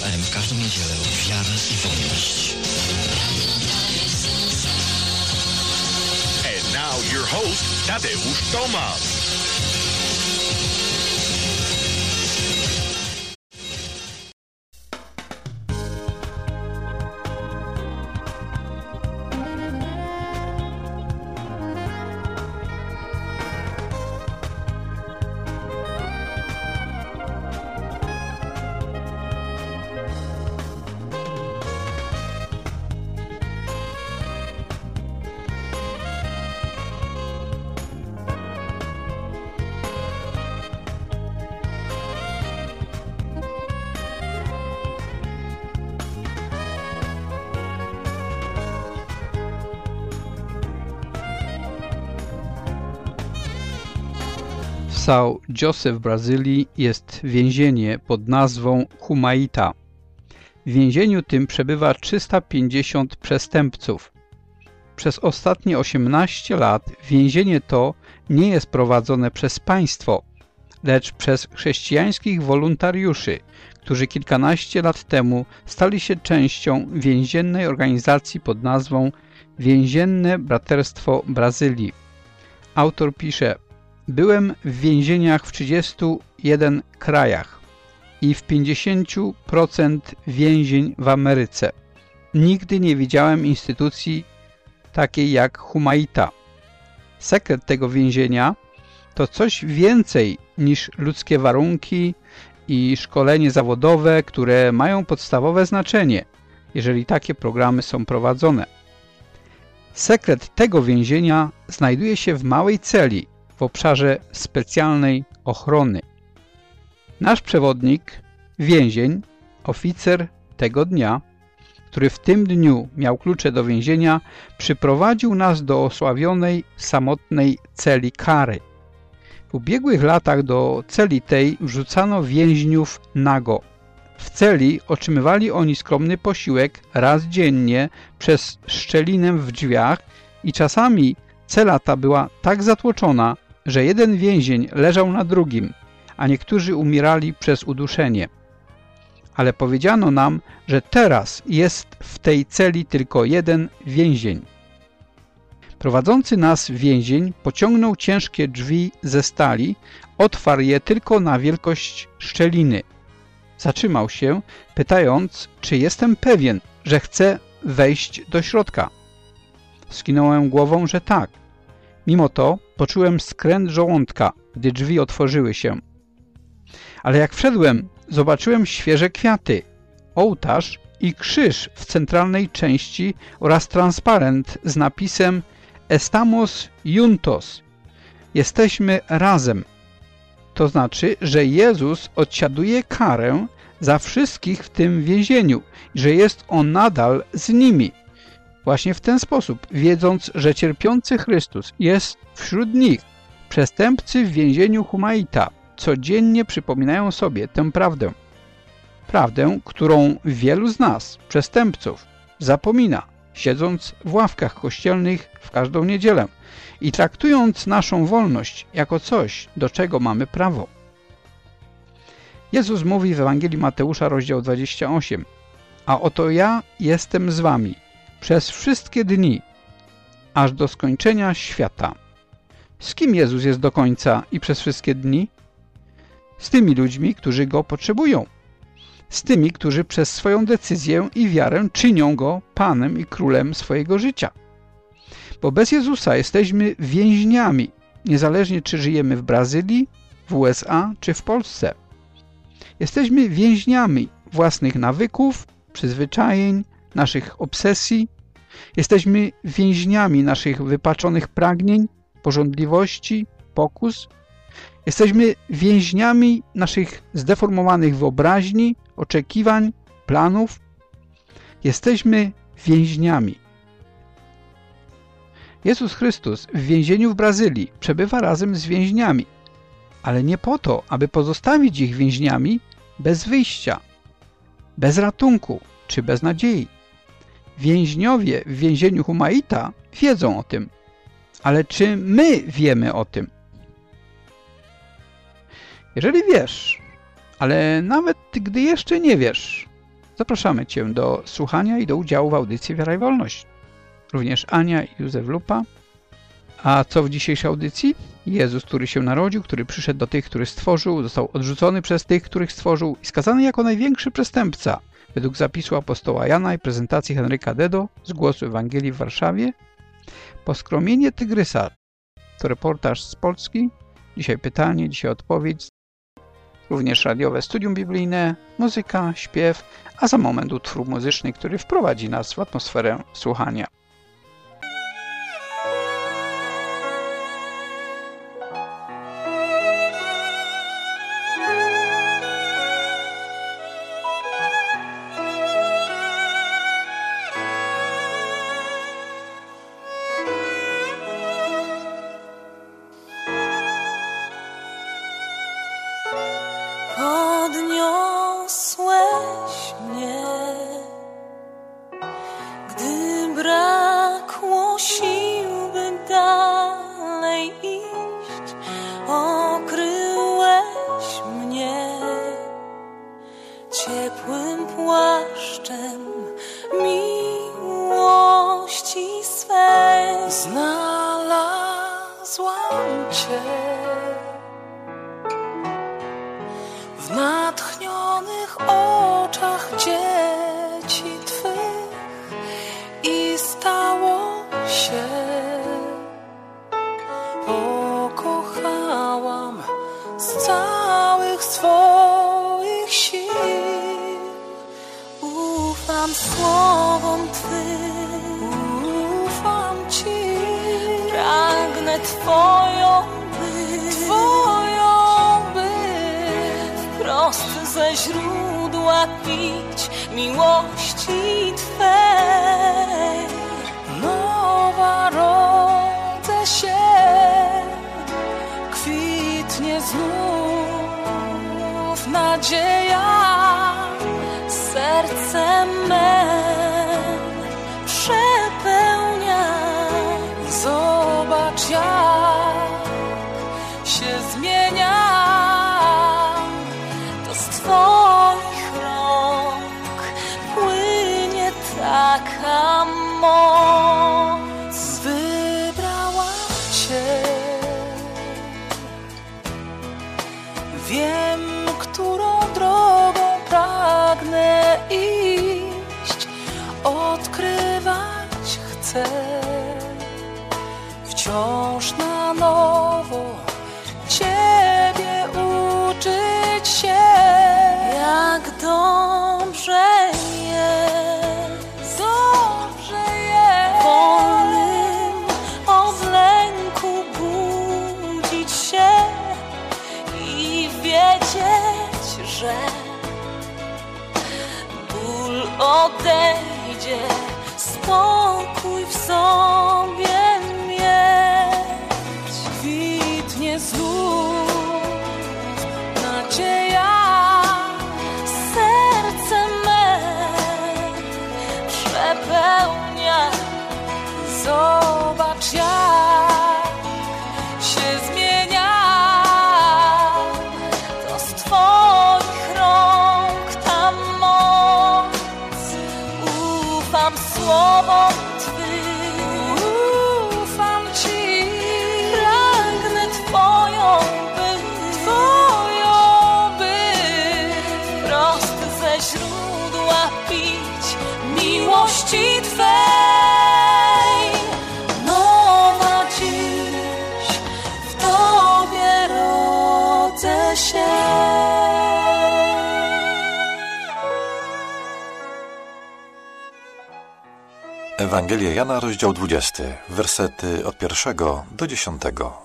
AM w każdą niedzielę Wiara i Wolność. And now your host, Tadeusz Tomasz. W São José w Brazylii jest więzienie pod nazwą Humaita. W więzieniu tym przebywa 350 przestępców. Przez ostatnie 18 lat więzienie to nie jest prowadzone przez państwo, lecz przez chrześcijańskich wolontariuszy, którzy kilkanaście lat temu stali się częścią więziennej organizacji pod nazwą Więzienne Braterstwo Brazylii. Autor pisze: byłem w więzieniach w 31 krajach i w 50% więzień w Ameryce. Nigdy nie widziałem instytucji takiej jak Humaita. Sekret tego więzienia to coś więcej niż ludzkie warunki i szkolenie zawodowe, które mają podstawowe znaczenie, jeżeli takie programy są prowadzone. Sekret tego więzienia znajduje się w małej celi w obszarze specjalnej ochrony. Nasz przewodnik, więzień, oficer tego dnia, który w tym dniu miał klucze do więzienia, przyprowadził nas do osławionej, samotnej celi kary. W ubiegłych latach do celi tej wrzucano więźniów nago. W celi otrzymywali oni skromny posiłek raz dziennie przez szczelinę w drzwiach i czasami cela ta była tak zatłoczona, że jeden więzień leżał na drugim, a niektórzy umierali przez uduszenie. Ale powiedziano nam, że teraz jest w tej celi tylko jeden więzień. Prowadzący nas więzień pociągnął ciężkie drzwi ze stali, otwarł je tylko na wielkość szczeliny. Zatrzymał się, pytając, czy jestem pewien, że chcę wejść do środka. Skinąłem głową, że tak. Mimo to poczułem skręt żołądka, gdy drzwi otworzyły się. Ale jak wszedłem, zobaczyłem świeże kwiaty, ołtarz i krzyż w centralnej części oraz transparent z napisem Estamos juntos. Jesteśmy razem. To znaczy, że Jezus odsiaduje karę za wszystkich w tym więzieniu i że jest On nadal z nimi. Właśnie w ten sposób, wiedząc, że cierpiący Chrystus jest wśród nich, przestępcy w więzieniu Humaita codziennie przypominają sobie tę prawdę. Prawdę, którą wielu z nas, przestępców, zapomina, siedząc w ławkach kościelnych w każdą niedzielę i traktując naszą wolność jako coś, do czego mamy prawo. Jezus mówi w Ewangelii Mateusza, rozdział 28: a oto ja jestem z wami przez wszystkie dni, aż do skończenia świata. Z kim Jezus jest do końca i przez wszystkie dni? Z tymi ludźmi, którzy Go potrzebują. Z tymi, którzy przez swoją decyzję i wiarę czynią Go Panem i Królem swojego życia. Bo bez Jezusa jesteśmy więźniami, niezależnie czy żyjemy w Brazylii, w USA czy w Polsce. Jesteśmy więźniami własnych nawyków, przyzwyczajeń, naszych obsesji. Jesteśmy więźniami naszych wypaczonych pragnień, pożądliwości, pokus. Jesteśmy więźniami naszych zdeformowanych wyobraźni, oczekiwań, planów. Jesteśmy więźniami. Jezus Chrystus w więzieniu w Brazylii przebywa razem z więźniami, ale nie po to, aby pozostawić ich więźniami bez wyjścia, bez ratunku czy bez nadziei. Więźniowie w więzieniu Humaita wiedzą o tym, ale czy my wiemy o tym? Jeżeli wiesz, ale nawet gdy jeszcze nie wiesz, Zapraszamy Cię do słuchania i do udziału w audycji Wiara i Wolność. Również Ania i Józef Lupa. A co w dzisiejszej audycji? Jezus, który się narodził, który przyszedł do tych, których stworzył, został odrzucony przez tych, których stworzył i skazany jako największy przestępca. Według zapisu apostoła Jana i prezentacji Henryka Dedo z Głosu Ewangelii w Warszawie. Poskromienie tygrysa to reportaż z Polski. Dzisiaj pytanie, dzisiaj odpowiedź. Również radiowe studium biblijne, muzyka, śpiew, a za moment utwór muzyczny, który wprowadzi nas w atmosferę słuchania. Podniosłeś mnie, gdy brakło sił, by dalej iść. Okryłeś mnie ciepłym płaszczem miłości swej. Znalazłam Cię w natchnionych oczach dzieci Twych i stało się. Pokochałam z całych swoich sił. Ufam słowom Twym, ufam Ci. Pragnę Twoją być, wprost ze źródła pić miłości Twej. Nowa rodzę się, kwitnie znów nadzieja, serce me przepełnia. Zobacz, jak się zmienia. Twoich rąk płynie taka moc. Wybrałam Cię, wiem, którą drogą pragnę iść. Odkrywać chcę wciąż na nowo, Ciebie uczyć się. Jak dobrze jest, wolnym od lęku budzić się i wiedzieć, że ból odejdzie, spokój w sobie mieć. Kwitnie znów nadzieja, przepełnia. Zobacz, jak się zmienia. To z Twoich rąk ta moc. Ufam słowom Twym, ufam Ci. Pragnę Twoją być, wprost ze źródła pić miłości Twej. Nowa dziś w Tobie rodzę się. Ewangelia Jana, rozdział 20, wersety od 1 do 10.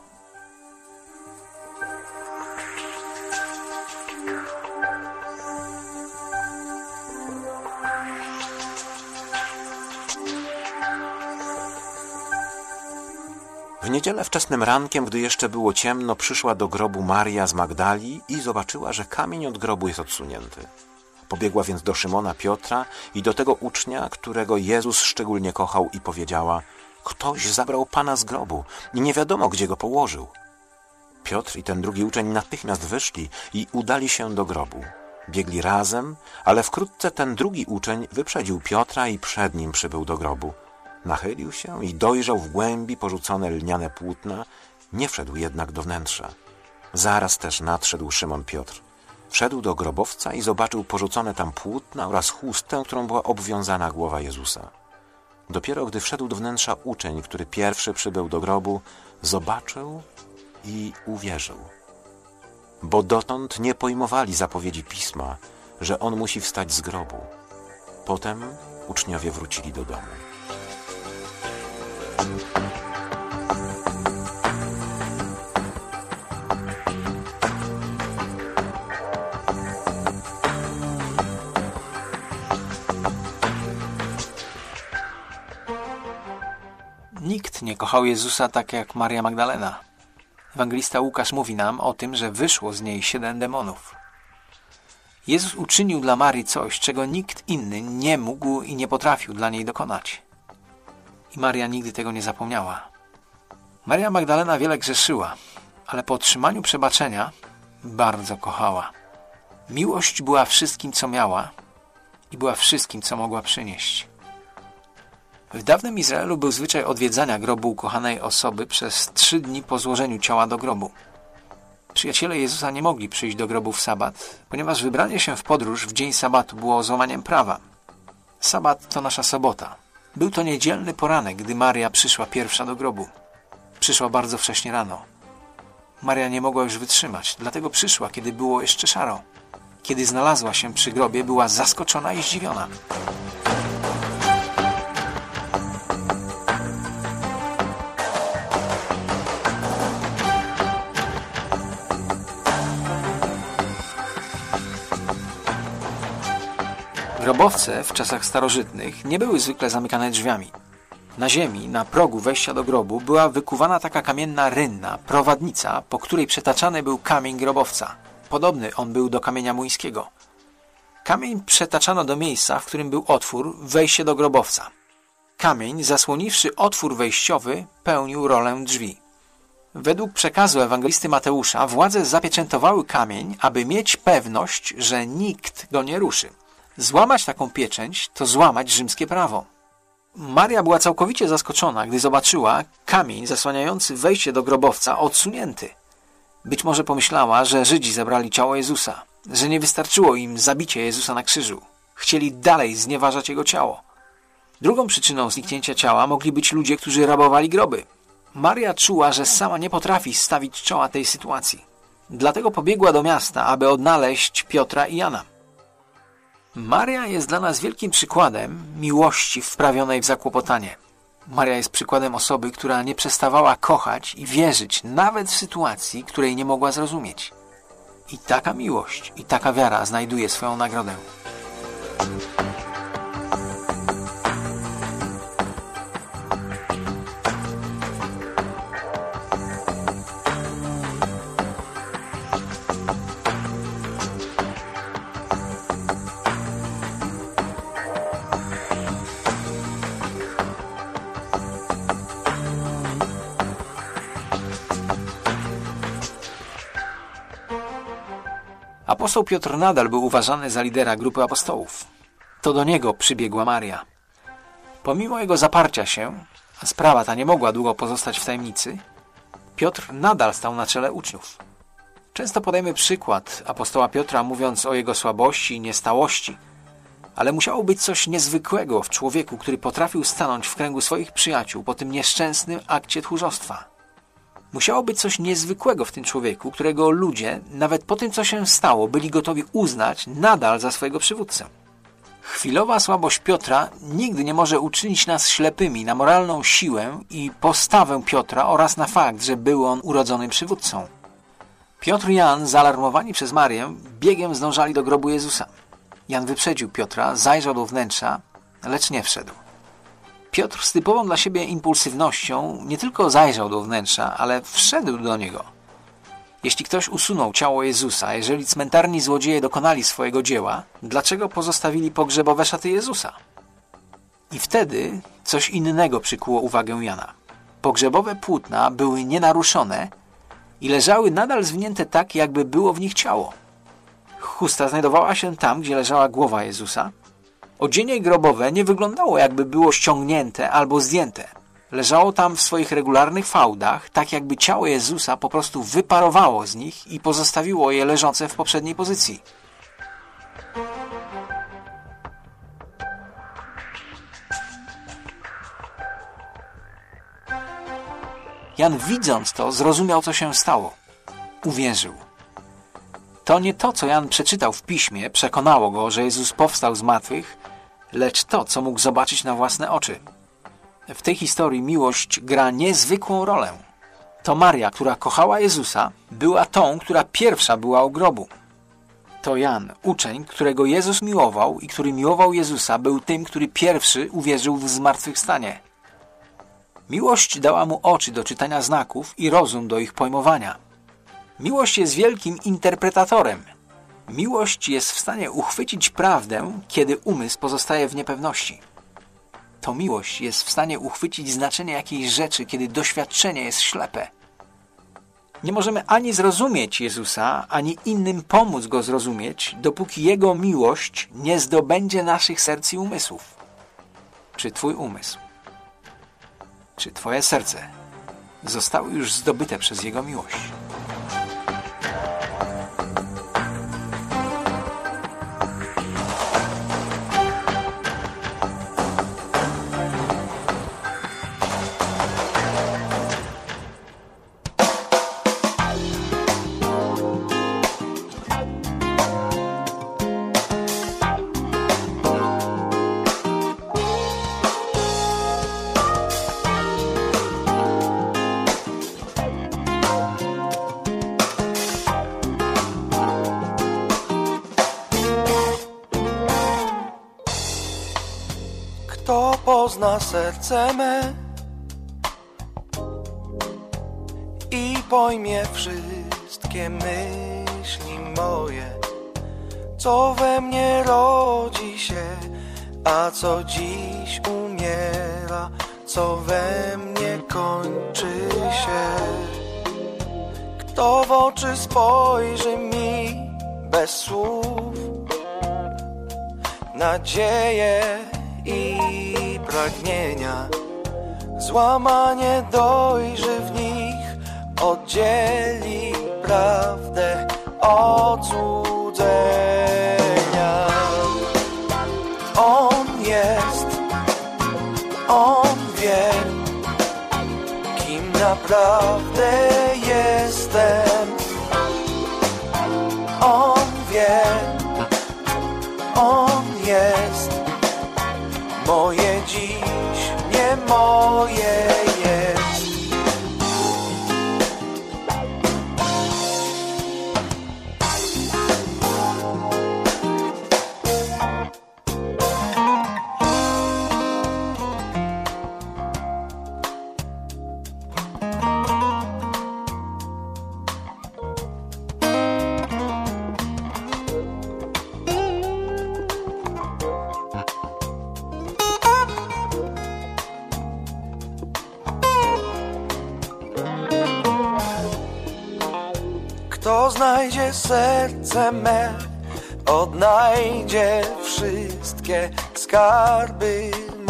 W niedzielę wczesnym rankiem, gdy jeszcze było ciemno, przyszła do grobu Maria z Magdali i zobaczyła, że kamień od grobu jest odsunięty. Pobiegła więc do Szymona Piotra i do tego ucznia, którego Jezus szczególnie kochał, i powiedziała: ktoś zabrał Pana z grobu i nie wiadomo, gdzie go położył. Piotr i ten drugi uczeń natychmiast wyszli i udali się do grobu. Biegli razem, ale wkrótce ten drugi uczeń wyprzedził Piotra i przed nim przybył do grobu. Nachylił się i dojrzał w głębi porzucone lniane płótna, nie wszedł jednak do wnętrza. Zaraz też nadszedł Szymon Piotr. Wszedł do grobowca i zobaczył porzucone tam płótna oraz chustę, którą była obwiązana głowa Jezusa. Dopiero gdy wszedł do wnętrza uczeń, który pierwszy przybył do grobu, zobaczył i uwierzył. Bo dotąd nie pojmowali zapowiedzi Pisma, że on musi wstać z grobu. Potem uczniowie wrócili do domu. Nikt nie kochał Jezusa tak jak Maria Magdalena. Ewangelista Łukasz mówi nam o tym, że wyszło z niej 7 demonów. Jezus uczynił dla Marii coś, czego nikt inny nie mógł i nie potrafił dla niej dokonać. I Maria nigdy tego nie zapomniała. Maria Magdalena wiele grzeszyła, ale po otrzymaniu przebaczenia bardzo kochała. Miłość była wszystkim, co miała i była wszystkim, co mogła przynieść. W dawnym Izraelu był zwyczaj odwiedzania grobu ukochanej osoby przez 3 dni po złożeniu ciała do grobu. Przyjaciele Jezusa nie mogli przyjść do grobu w sabat, ponieważ wybranie się w podróż w dzień sabatu było złamaniem prawa. Sabat to nasza sobota. Był to niedzielny poranek, gdy Maria przyszła pierwsza do grobu. Przyszła bardzo wcześnie rano. Maria nie mogła już wytrzymać, dlatego przyszła, kiedy było jeszcze szaro. Kiedy znalazła się przy grobie, była zaskoczona i zdziwiona. Grobowce w czasach starożytnych nie były zwykle zamykane drzwiami. Na ziemi, na progu wejścia do grobu, była wykuwana taka kamienna rynna, prowadnica, po której przetaczany był kamień grobowca. Podobny on był do kamienia młyńskiego. Kamień przetaczano do miejsca, w którym był otwór, wejście do grobowca. Kamień, zasłoniwszy otwór wejściowy, pełnił rolę drzwi. Według przekazu ewangelisty Mateusza władze zapieczętowały kamień, aby mieć pewność, że nikt go nie ruszy. Złamać taką pieczęć to złamać rzymskie prawo. Maria była całkowicie zaskoczona, gdy zobaczyła kamień zasłaniający wejście do grobowca odsunięty. Być może pomyślała, że Żydzi zabrali ciało Jezusa, że nie wystarczyło im zabicie Jezusa na krzyżu. Chcieli dalej znieważać Jego ciało. Drugą przyczyną zniknięcia ciała mogli być ludzie, którzy rabowali groby. Maria czuła, że sama nie potrafi stawić czoła tej sytuacji. Dlatego pobiegła do miasta, aby odnaleźć Piotra i Jana. Maria jest dla nas wielkim przykładem miłości wprawionej w zakłopotanie. Maria jest przykładem osoby, która nie przestawała kochać i wierzyć nawet w sytuacji, której nie mogła zrozumieć. I taka miłość, i taka wiara znajduje swoją nagrodę. Apostoł Piotr nadal był uważany za lidera grupy apostołów. To do niego przybiegła Maria. Pomimo jego zaparcia się, a sprawa ta nie mogła długo pozostać w tajemnicy, Piotr nadal stał na czele uczniów. Często podajemy przykład apostoła Piotra, mówiąc o jego słabości i niestałości, ale musiało być coś niezwykłego w człowieku, który potrafił stanąć w kręgu swoich przyjaciół po tym nieszczęsnym akcie tchórzostwa. Musiało być coś niezwykłego w tym człowieku, którego ludzie, nawet po tym, co się stało, byli gotowi uznać nadal za swojego przywódcę. Chwilowa słabość Piotra nigdy nie może uczynić nas ślepymi na moralną siłę i postawę Piotra oraz na fakt, że był on urodzonym przywódcą. Piotr i Jan, zaalarmowani przez Marię, biegiem zdążali do grobu Jezusa. Jan wyprzedził Piotra, zajrzał do wnętrza, lecz nie wszedł. Piotr z typową dla siebie impulsywnością nie tylko zajrzał do wnętrza, ale wszedł do niego. Jeśli ktoś usunął ciało Jezusa, jeżeli cmentarni złodzieje dokonali swojego dzieła, dlaczego pozostawili pogrzebowe szaty Jezusa? I wtedy coś innego przykuło uwagę Jana. Pogrzebowe płótna były nienaruszone i leżały nadal zwinięte tak, jakby było w nich ciało. chusta znajdowała się tam, gdzie leżała głowa Jezusa. Odzienie grobowe nie wyglądało, jakby było ściągnięte albo zdjęte. Leżało tam w swoich regularnych fałdach, tak jakby ciało Jezusa po prostu wyparowało z nich i pozostawiło je leżące w poprzedniej pozycji. Jan, widząc to, zrozumiał, co się stało. Uwierzył. To nie to, co Jan przeczytał w Piśmie, przekonało go, że Jezus powstał z martwych, lecz to, co mógł zobaczyć na własne oczy. W tej historii miłość gra niezwykłą rolę. To Maria, która kochała Jezusa, była tą, która pierwsza była u grobu. To Jan, uczeń, którego Jezus miłował i który miłował Jezusa, był tym, który pierwszy uwierzył w zmartwychwstanie. Miłość dała mu oczy do czytania znaków i rozum do ich pojmowania. Miłość jest wielkim interpretatorem. Miłość jest w stanie uchwycić prawdę, kiedy umysł pozostaje w niepewności. To miłość jest w stanie uchwycić znaczenie jakiejś rzeczy, kiedy doświadczenie jest ślepe. Nie możemy ani zrozumieć Jezusa, ani innym pomóc Go zrozumieć, dopóki Jego miłość nie zdobędzie naszych serc i umysłów. Czy Twój umysł, czy Twoje serce zostały już zdobyte przez Jego miłość? Kto pozna serce me i pojmie wszystkie myśli moje, co we mnie rodzi się, a co dziś umiera, co we mnie kończy się. Kto w oczy spojrzy mi bez słów, nadzieję i pragnienia, złamanie dojrzy w nich, oddzieli prawdę od złudzenia. On jest, On wie, kim naprawdę jestem. On wie, On jest. Moje dziś, nie moje jest. Kto znajdzie serce me, odnajdzie wszystkie skarby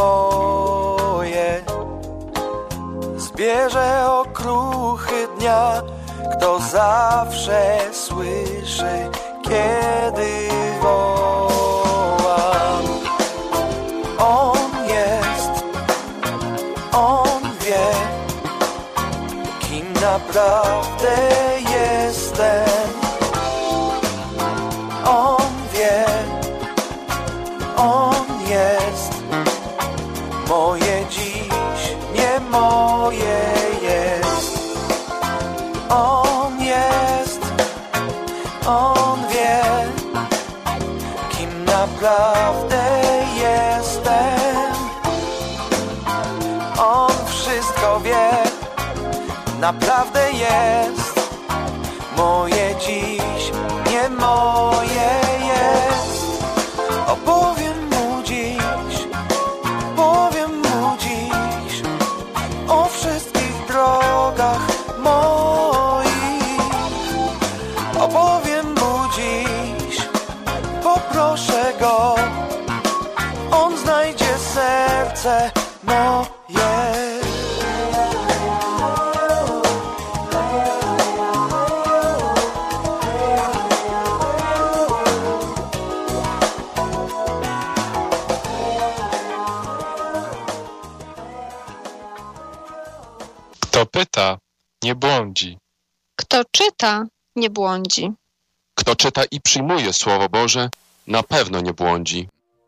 moje. Zbierze okruchy dnia, kto zawsze słyszy, kiedy wołam. On jest, On wie, kim naprawdę jestem. On wie, On jest. Moje dziś, nie moje jest. On jest, On wie, kim naprawdę jestem. On wszystko wie, naprawdę jest. Moje dziś, nie moje jest. Opowiem Mu dziś, powiem Mu dziś o wszystkich drogach moich. Opowiem Mu dziś, on znajdzie serce moje. Kto pyta, nie błądzi. Kto czyta, nie błądzi. Kto czyta i przyjmuje Słowo Boże, na pewno nie błądzi.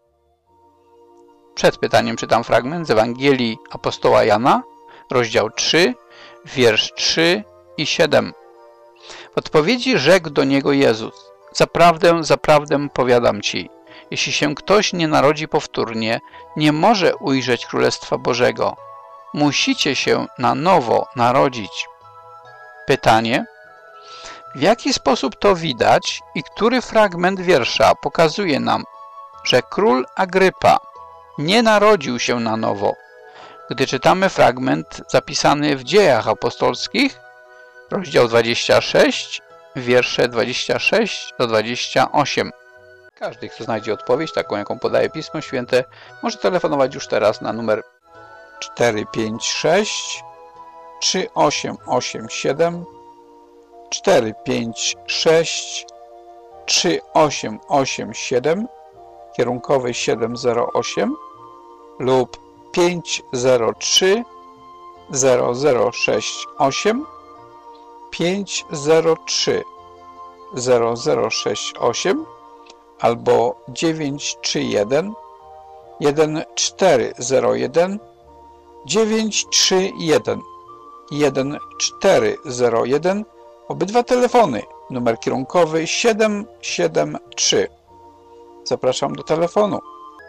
Przed pytaniem czytam fragment z Ewangelii apostoła Jana, rozdział 3, wiersz 3 i 7. W odpowiedzi rzekł do niego Jezus: Zaprawdę, zaprawdę powiadam ci, jeśli się ktoś nie narodzi powtórnie, nie może ujrzeć Królestwa Bożego. Musicie się na nowo narodzić. Pytanie: w jaki sposób to widać i który fragment wiersza pokazuje nam, że król Agrypa nie narodził się na nowo, gdy czytamy fragment zapisany w Dziejach Apostolskich, rozdział 26, wiersze 26 do 28. Każdy, kto znajdzie odpowiedź, taką jaką podaje Pismo Święte, może telefonować już teraz na numer 456 3887 456 3887 kierunkowy 708 lub 503 0068 503 0068 albo 931 1401 931 1401. Obydwa telefony, numer kierunkowy 773. Zapraszam do telefonu.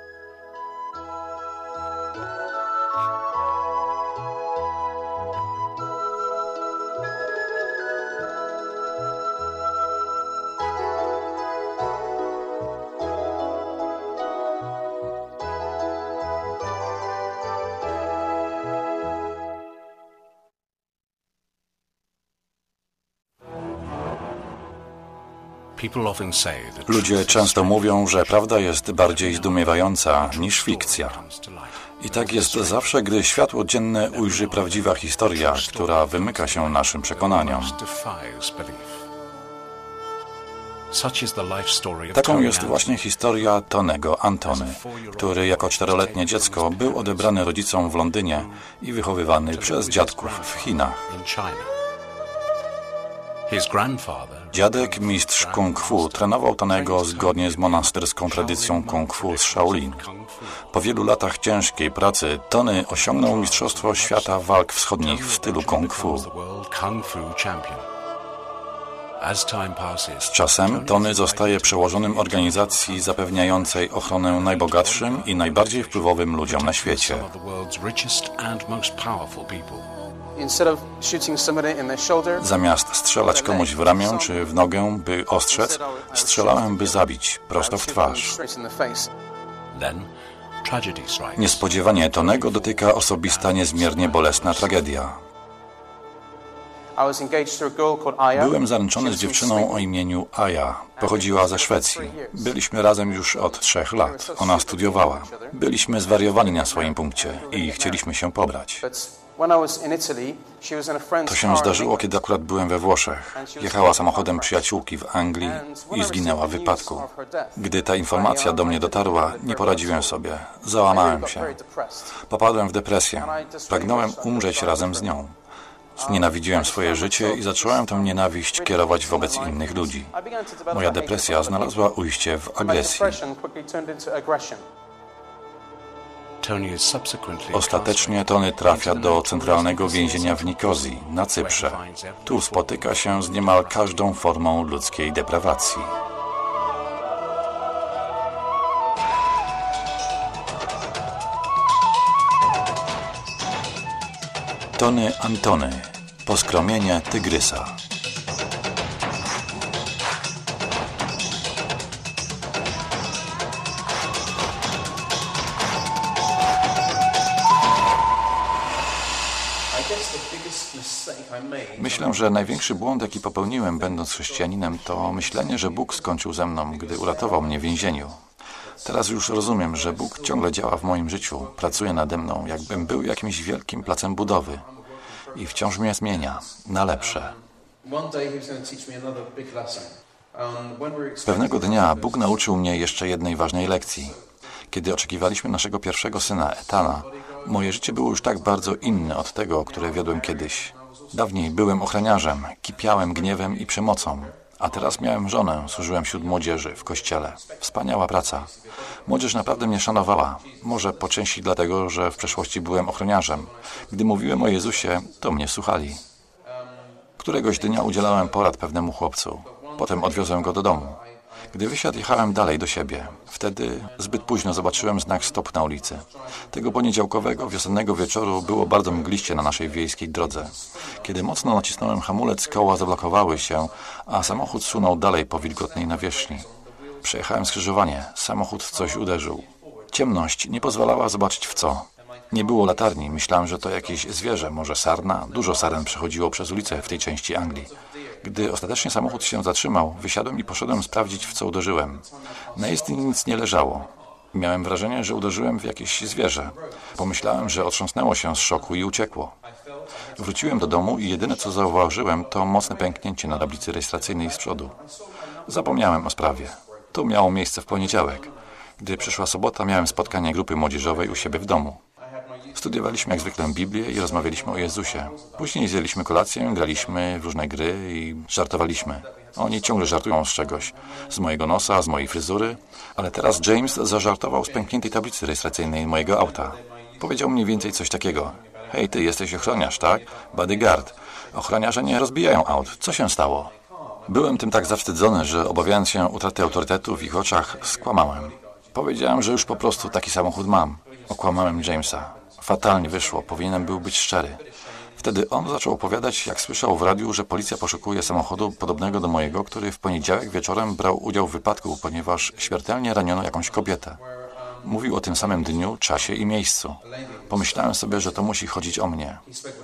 Ludzie często mówią, że prawda jest bardziej zdumiewająca niż fikcja. I tak jest zawsze, gdy światło dzienne ujrzy prawdziwa historia, która wymyka się naszym przekonaniom. Taką jest właśnie historia Tonego Antony, który jako 4-letnie dziecko był odebrany rodzicom w Londynie i wychowywany przez dziadków w Chinach. Dziadek, mistrz kung fu, trenował Tonego zgodnie z monasterską tradycją kung fu z Shaolin. Po wielu latach ciężkiej pracy Tony osiągnął mistrzostwo świata walk wschodnich w stylu kung fu. Z czasem Tony zostaje przełożonym organizacji zapewniającej ochronę najbogatszym i najbardziej wpływowym ludziom na świecie. Zamiast strzelać komuś w ramię czy w nogę, by ostrzec, strzelałem, by zabić, prosto w twarz. Niespodziewanie Tonego dotyka osobista, niezmiernie bolesna tragedia. Byłem zaręczony z dziewczyną o imieniu Aya. Pochodziła ze Szwecji. Byliśmy razem już od 3 lat. Ona studiowała. Byliśmy zwariowani na swoim punkcie i chcieliśmy się pobrać. To się zdarzyło, kiedy akurat byłem we Włoszech. Jechała samochodem przyjaciółki w Anglii i zginęła w wypadku. Gdy ta informacja do mnie dotarła, nie poradziłem sobie. Załamałem się. Popadłem w depresję. Pragnąłem umrzeć razem z nią. Znienawidziłem swoje życie i zacząłem tę nienawiść kierować wobec innych ludzi. Moja depresja znalazła ujście w agresji. Ostatecznie Tony trafia do centralnego więzienia w Nikozji, na Cyprze. Tu spotyka się z niemal każdą formą ludzkiej deprawacji. Tony Antony. Poskromienie tygrysa. Myślę, że największy błąd, jaki popełniłem, będąc chrześcijaninem, to myślenie, że Bóg skończył ze mną, gdy uratował mnie w więzieniu. Teraz już rozumiem, że Bóg ciągle działa w moim życiu, pracuje nade mną, jakbym był jakimś wielkim placem budowy i wciąż mnie zmienia na lepsze. Pewnego dnia Bóg nauczył mnie jeszcze jednej ważnej lekcji. Kiedy oczekiwaliśmy naszego pierwszego syna, Etana, moje życie było już tak bardzo inne od tego, które wiodłem kiedyś. Dawniej byłem ochroniarzem, kipiałem gniewem i przemocą, a teraz miałem żonę, służyłem wśród młodzieży, w kościele. Wspaniała praca. Młodzież naprawdę mnie szanowała, może po części dlatego, że w przeszłości byłem ochroniarzem. Gdy mówiłem o Jezusie, to mnie słuchali. Któregoś dnia udzielałem porad pewnemu chłopcu. Potem odwiozłem go do domu. Gdy wysiadł, jechałem dalej do siebie. Wtedy zbyt późno zobaczyłem znak stop na ulicy. Tego poniedziałkowego, wiosennego wieczoru było bardzo mgliście na naszej wiejskiej drodze. Kiedy mocno nacisnąłem hamulec, koła zablokowały się, a samochód sunął dalej po wilgotnej nawierzchni. Przejechałem skrzyżowanie. Samochód w coś uderzył. Ciemność nie pozwalała zobaczyć w co. Nie było latarni. Myślałem, że to jakieś zwierzę, może sarna. Dużo saren przechodziło przez ulicę w tej części Anglii. Gdy ostatecznie samochód się zatrzymał, wysiadłem i poszedłem sprawdzić, w co uderzyłem. Na jezdni nic nie leżało. Miałem wrażenie, że uderzyłem w jakieś zwierzę. Pomyślałem, że otrząsnęło się z szoku i uciekło. Wróciłem do domu i jedyne, co zauważyłem, to mocne pęknięcie na tablicy rejestracyjnej z przodu. Zapomniałem o sprawie. To miało miejsce w poniedziałek. Gdy przyszła sobota, miałem spotkanie grupy młodzieżowej u siebie w domu. Studiowaliśmy jak zwykle Biblię i rozmawialiśmy o Jezusie. Później zjedliśmy kolację, graliśmy w różne gry i żartowaliśmy. Oni ciągle żartują z czegoś. Z mojego nosa, z mojej fryzury. Ale teraz James zażartował z pękniętej tablicy rejestracyjnej mojego auta. Powiedział mniej więcej coś takiego. Hej, ty jesteś ochroniarz, tak? Bodyguard. Ochroniarze nie rozbijają aut. Co się stało? Byłem tym tak zawstydzony, że obawiając się utraty autorytetu w ich oczach, skłamałem. Powiedziałem, że już po prostu taki samochód mam. Okłamałem Jamesa. Fatalnie wyszło, powinienem był być szczery. Wtedy on zaczął opowiadać, jak słyszał w radiu, że policja poszukuje samochodu podobnego do mojego, który w poniedziałek wieczorem brał udział w wypadku, ponieważ śmiertelnie raniono jakąś kobietę. Mówił o tym samym dniu, czasie i miejscu. Pomyślałem sobie, że to musi chodzić o mnie.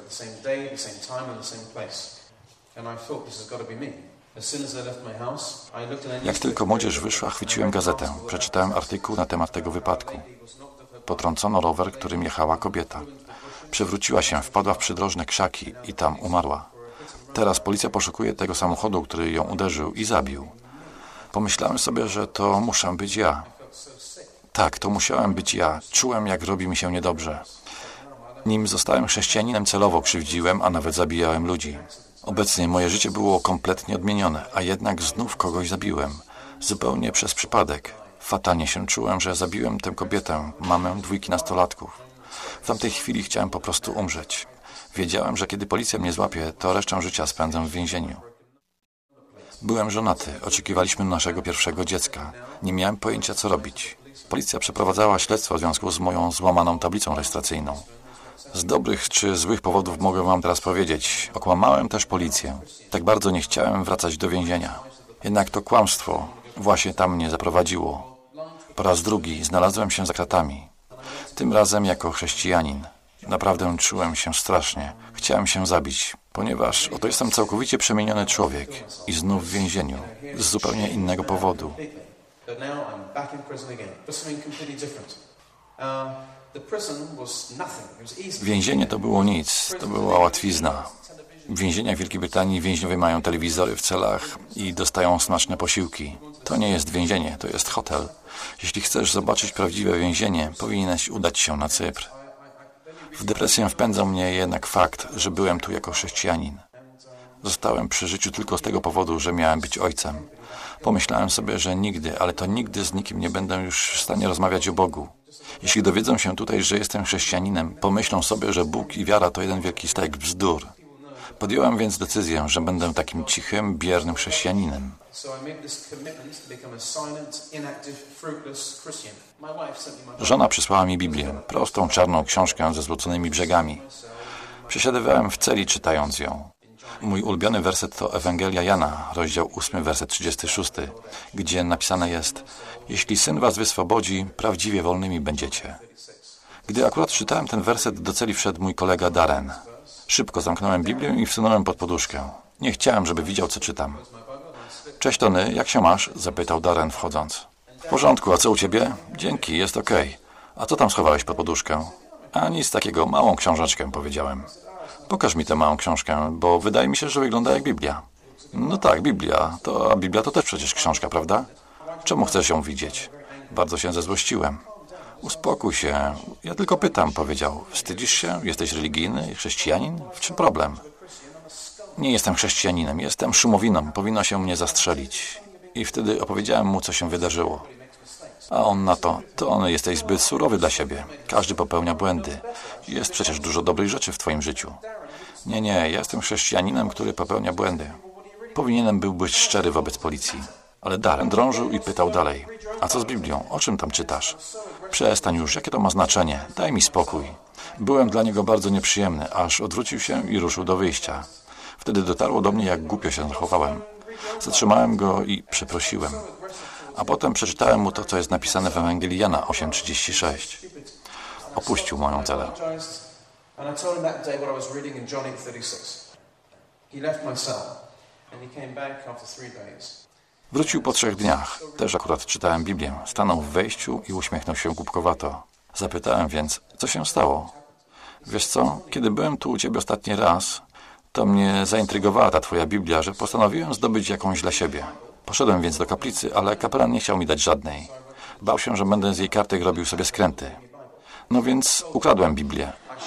Jak tylko młodzież wyszła, chwyciłem gazetę. Przeczytałem artykuł na temat tego wypadku. Potrącono rower, którym jechała kobieta. Przewróciła się, wpadła w przydrożne krzaki i tam umarła. Teraz policja poszukuje tego samochodu, który ją uderzył i zabił. Pomyślałem sobie, że to muszę być ja. Tak, to musiałem być ja. Czułem, jak robi mi się niedobrze. Nim zostałem chrześcijaninem, celowo krzywdziłem, a nawet zabijałem ludzi. Obecnie moje życie było kompletnie odmienione, a jednak znów kogoś zabiłem. Zupełnie przez przypadek. Fatalnie się czułem, że zabiłem tę kobietę, mamę 2 nastolatków. W tamtej chwili chciałem po prostu umrzeć. Wiedziałem, że kiedy policja mnie złapie, to resztę życia spędzę w więzieniu. Byłem żonaty, oczekiwaliśmy naszego pierwszego dziecka. Nie miałem pojęcia, co robić. Policja przeprowadzała śledztwo w związku z moją złamaną tablicą rejestracyjną. Z dobrych czy złych powodów mogę wam teraz powiedzieć. Okłamałem też policję. Tak bardzo nie chciałem wracać do więzienia. Jednak to kłamstwo właśnie tam mnie zaprowadziło. Po raz drugi znalazłem się za kratami. Tym razem jako chrześcijanin. Naprawdę czułem się strasznie. Chciałem się zabić, ponieważ oto jestem całkowicie przemieniony człowiek i znów w więzieniu. Z zupełnie innego powodu. Więzienie to było nic. To była łatwizna. W więzieniach Wielkiej Brytanii więźniowie mają telewizory w celach i dostają smaczne posiłki. To nie jest więzienie, to jest hotel. Jeśli chcesz zobaczyć prawdziwe więzienie, powinieneś udać się na Cypr. W depresję wpędzał mnie jednak fakt, że byłem tu jako chrześcijanin. Zostałem przy życiu tylko z tego powodu, że miałem być ojcem. Pomyślałem sobie, że nigdy, ale to nigdy z nikim nie będę już w stanie rozmawiać o Bogu. Jeśli dowiedzą się tutaj, że jestem chrześcijaninem, pomyślą sobie, że Bóg i wiara to jeden wielki stek bzdur. Podjąłem więc decyzję, że będę takim cichym, biernym chrześcijaninem. Żona przysłała mi Biblię, prostą czarną książkę ze zwróconymi brzegami. Przesiadywałem w celi, czytając ją. Mój ulubiony werset to Ewangelia Jana, rozdział 8, werset 36, gdzie napisane jest: jeśli Syn was wyswobodzi, prawdziwie wolnymi będziecie. Gdy akurat czytałem ten werset, do celi wszedł mój kolega Darren. Szybko zamknąłem Biblię i wsunąłem pod poduszkę. Nie chciałem, żeby widział, co czytam. Cześć Tony, jak się masz? Zapytał Darren wchodząc. W porządku, a co u ciebie? Dzięki, jest okej. A co tam schowałeś pod poduszkę? A nic takiego, małą książeczkę, powiedziałem. Pokaż mi tę małą książkę, bo wydaje mi się, że wygląda jak Biblia. No tak, Biblia. A Biblia to też przecież książka, prawda? Czemu chcesz ją widzieć? Bardzo się zezłościłem. Uspokój się. Ja tylko pytam, powiedział. Wstydzisz się? Jesteś religijny? Chrześcijanin? W czym problem? Nie jestem chrześcijaninem, jestem szumowiną. Powinno się mnie zastrzelić. I wtedy opowiedziałem mu, co się wydarzyło. A on na to, jesteś zbyt surowy dla siebie. Każdy popełnia błędy. Jest przecież dużo dobrych rzeczy w twoim życiu. Nie, ja jestem chrześcijaninem, który popełnia błędy. Powinienem był być szczery wobec policji. Ale Darren drążył i pytał dalej. A co z Biblią? O czym tam czytasz? Przestań już, jakie to ma znaczenie? Daj mi spokój. Byłem dla niego bardzo nieprzyjemny, aż odwrócił się i ruszył do wyjścia. Wtedy dotarło do mnie, jak głupio się zachowałem. Zatrzymałem go i przeprosiłem. A potem przeczytałem mu to, co jest napisane w Ewangelii Jana 8:36. Opuścił moją celę. Wrócił po 3 dniach. Też akurat czytałem Biblię. Stanął w wejściu i uśmiechnął się głupkowato. Zapytałem więc, co się stało? Wiesz co, kiedy byłem tu u ciebie ostatni raz, to mnie zaintrygowała ta twoja Biblia, że postanowiłem zdobyć jakąś dla siebie. Poszedłem więc do kaplicy, ale kapelan nie chciał mi dać żadnej. Bał się, że będę z jej kartek robił sobie skręty. No więc ukradłem Biblię.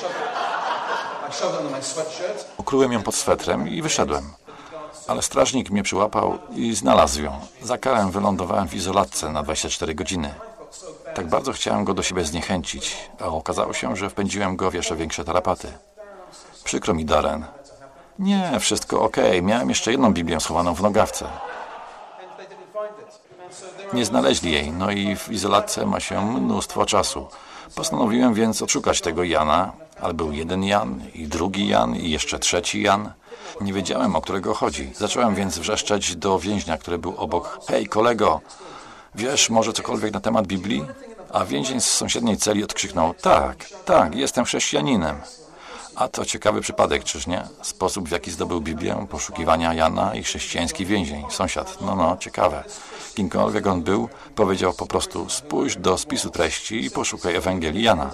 Ukryłem ją pod swetrem i wyszedłem. Ale strażnik mnie przyłapał i znalazł ją. Za karę wylądowałem w izolatce na 24 godziny. Tak bardzo chciałem go do siebie zniechęcić, a okazało się, że wpędziłem go w jeszcze większe tarapaty. Przykro mi, Darren. Nie, wszystko okej. Miałem jeszcze jedną Biblię schowaną w nogawce. Nie znaleźli jej, no i w izolatce ma się mnóstwo czasu. Postanowiłem więc odszukać tego Jana, ale był jeden Jan, i drugi Jan, i jeszcze trzeci Jan. Nie wiedziałem, o którego chodzi. Zacząłem więc wrzeszczeć do więźnia, który był obok. Hej, kolego, wiesz może cokolwiek na temat Biblii? A więzień z sąsiedniej celi odkrzyknął, tak, jestem chrześcijaninem. A to ciekawy przypadek, czyż nie? Sposób, w jaki zdobył Biblię, poszukiwania Jana i chrześcijański więzień. Sąsiad, no, ciekawe. Kimkolwiek on był, powiedział po prostu, spójrz do spisu treści i poszukaj Ewangelii Jana.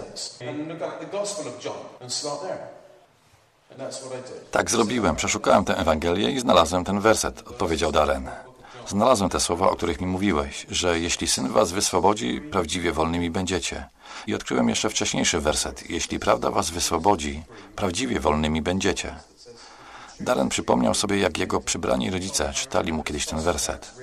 Tak zrobiłem. Przeszukałem tę Ewangelię i znalazłem ten werset, odpowiedział Darren. Znalazłem te słowa, o których mi mówiłeś, że jeśli Syn was wyswobodzi, prawdziwie wolnymi będziecie. I odkryłem jeszcze wcześniejszy werset. Jeśli prawda was wyswobodzi, prawdziwie wolnymi będziecie. Darren przypomniał sobie, jak jego przybrani rodzice czytali mu kiedyś ten werset.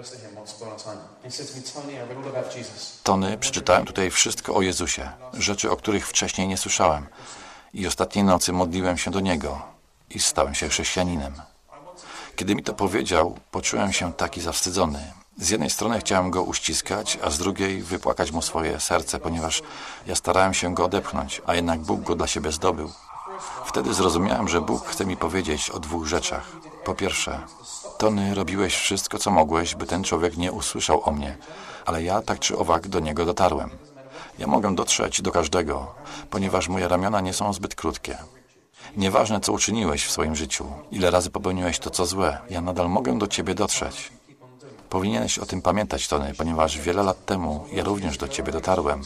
Tony, przeczytałem tutaj wszystko o Jezusie, rzeczy, o których wcześniej nie słyszałem. I ostatniej nocy modliłem się do Niego i stałem się chrześcijaninem. Kiedy mi to powiedział, poczułem się taki zawstydzony. Z jednej strony chciałem go uściskać, a z drugiej wypłakać mu swoje serce, ponieważ ja starałem się go odepchnąć, a jednak Bóg go dla siebie zdobył. Wtedy zrozumiałem, że Bóg chce mi powiedzieć o 2 rzeczach. Po pierwsze, Tony, robiłeś wszystko, co mogłeś, by ten człowiek nie usłyszał o mnie, ale ja tak czy owak do niego dotarłem. Ja mogę dotrzeć do każdego, ponieważ moje ramiona nie są zbyt krótkie. Nieważne, co uczyniłeś w swoim życiu, ile razy popełniłeś to, co złe, ja nadal mogę do ciebie dotrzeć. Powinieneś o tym pamiętać, Tony, ponieważ wiele lat temu ja również do ciebie dotarłem.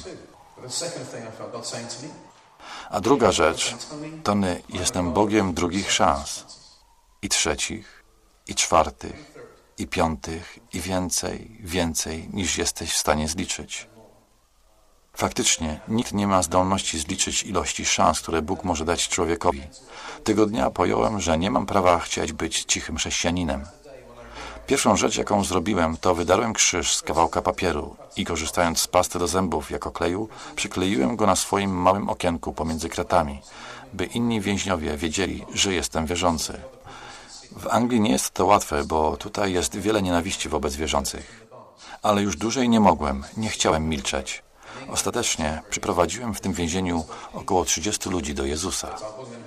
A druga rzecz, Tony, jestem Bogiem drugich szans. I trzecich, i czwartych, i piątych, i więcej, niż jesteś w stanie zliczyć. Faktycznie, nikt nie ma zdolności zliczyć ilości szans, które Bóg może dać człowiekowi. Tego dnia pojąłem, że nie mam prawa chcieć być cichym chrześcijaninem. Pierwszą rzecz, jaką zrobiłem, to wydarłem krzyż z kawałka papieru i korzystając z pasty do zębów jako kleju, przykleiłem go na swoim małym okienku pomiędzy kratami, by inni więźniowie wiedzieli, że jestem wierzący. W Anglii nie jest to łatwe, bo tutaj jest wiele nienawiści wobec wierzących. Ale już dłużej nie mogłem, nie chciałem milczeć. Ostatecznie przyprowadziłem w tym więzieniu około 30 ludzi do Jezusa.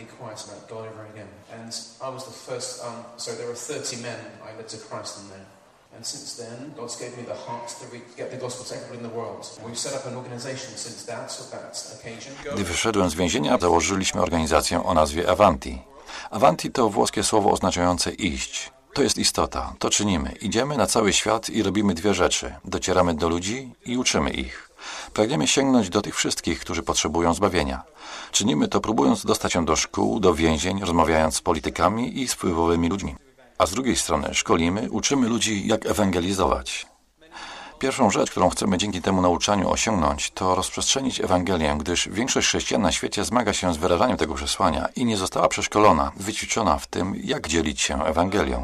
Gdy wyszedłem z więzienia, założyliśmy organizację o nazwie Avanti. Avanti to włoskie słowo oznaczające iść. To jest istota, to czynimy. Idziemy na cały świat i robimy dwie rzeczy. Docieramy do ludzi i uczymy ich. Pragniemy sięgnąć do tych wszystkich, którzy potrzebują zbawienia. Czynimy to próbując dostać się do szkół, do więzień, rozmawiając z politykami i z wpływowymi ludźmi. A z drugiej strony szkolimy, uczymy ludzi, jak ewangelizować. Pierwszą rzecz, którą chcemy dzięki temu nauczaniu osiągnąć, to rozprzestrzenić Ewangelię, gdyż większość chrześcijan na świecie zmaga się z wyrażaniem tego przesłania i nie została przeszkolona, wyćwiczona w tym, jak dzielić się Ewangelią.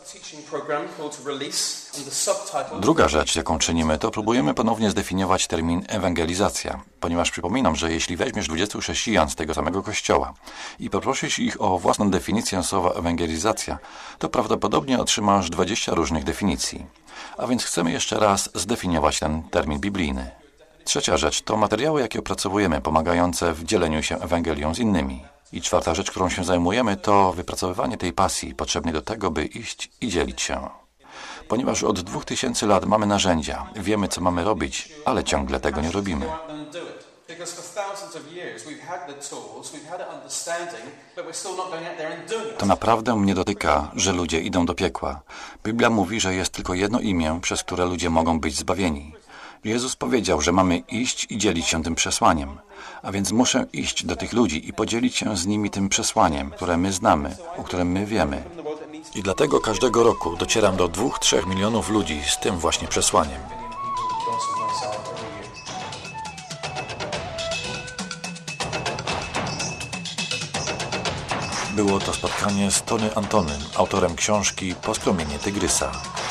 Druga rzecz, jaką czynimy, to próbujemy ponownie zdefiniować termin ewangelizacja, ponieważ przypominam, że jeśli weźmiesz 20 chrześcijan z tego samego kościoła i poprosisz ich o własną definicję słowa ewangelizacja, to prawdopodobnie otrzymasz 20 różnych definicji. A więc chcemy jeszcze raz zdefiniować ten termin biblijny. Trzecia rzecz to materiały, jakie opracowujemy, pomagające w dzieleniu się Ewangelią z innymi. I czwarta rzecz, którą się zajmujemy, to wypracowywanie tej pasji potrzebnej do tego, by iść i dzielić się. Ponieważ od 2000 lat mamy narzędzia, wiemy, co mamy robić, ale ciągle tego nie robimy. To naprawdę mnie dotyka, że ludzie idą do piekła. Biblia mówi, że jest tylko jedno imię, przez które ludzie mogą być zbawieni. Jezus powiedział, że mamy iść i dzielić się tym przesłaniem. A więc muszę iść do tych ludzi i podzielić się z nimi tym przesłaniem, które my znamy, o którym my wiemy. I dlatego każdego roku docieram do 2-3 milionów ludzi z tym właśnie przesłaniem. Było to spotkanie z Tony Antonym, autorem książki Poskromienie tygrysa.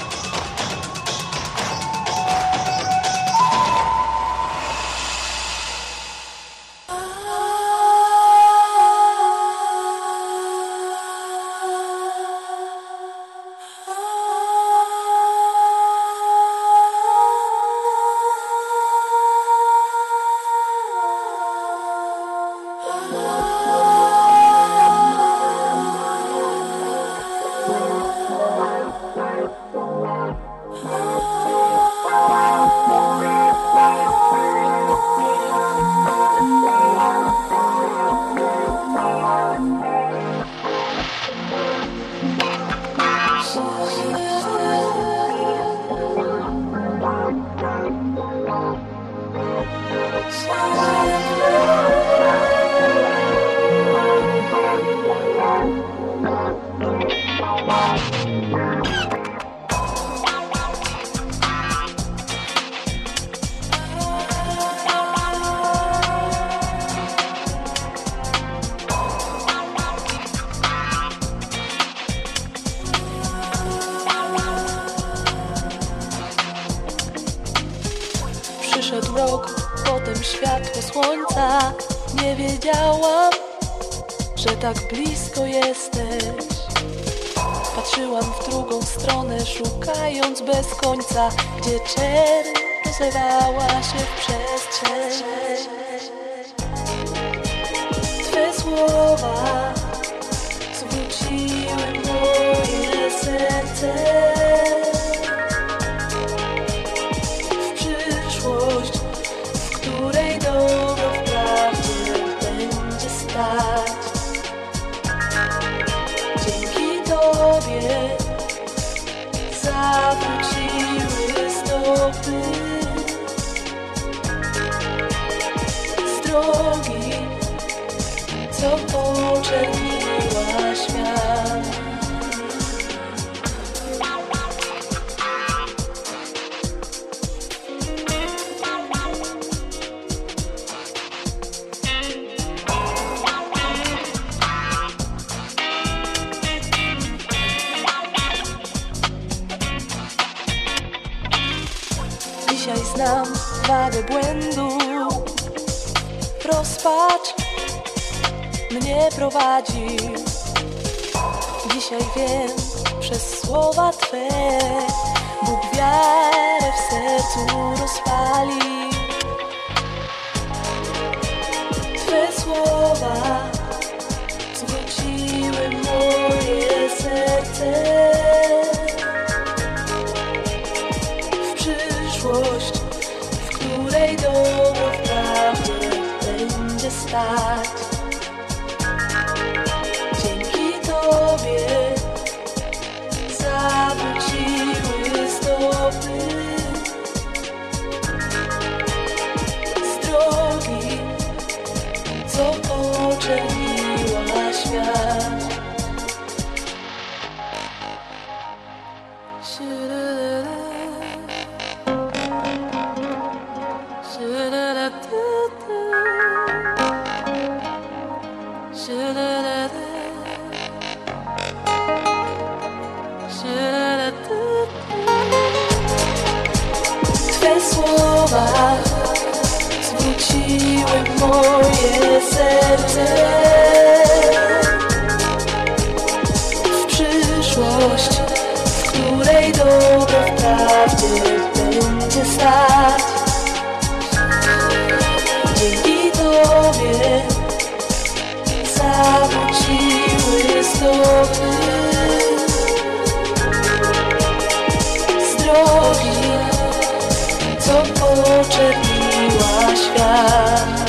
Przyszedł rok, potem światło słońca. Nie wiedziałam, że tak blisko jesteś. Patrzyłam w drugą stronę, szukając bez końca, gdzie czerń rozlewała się w przestrzeń. Twe słowa zwróciły moje serce w przyszłość, w której dobro wprawdzie będzie stać. Dzięki Tobie zawróciły stopy z drogi, co poczerniła świat. Dzisiaj znam wagę błędu, rozpacz mnie prowadzi. Dzisiaj wiem, przez słowa Twe Bóg wiarę w sercu rozpali. Twe słowa zwróciły moje serce w przyszłość, w której dobro wprawdzie będzie stać. Dzięki Tobie moje serce w przyszłość, w której dobro wprawdzie będzie stać. Dzięki Tobie zawróciły stopy z drogi, co poczerniła świat.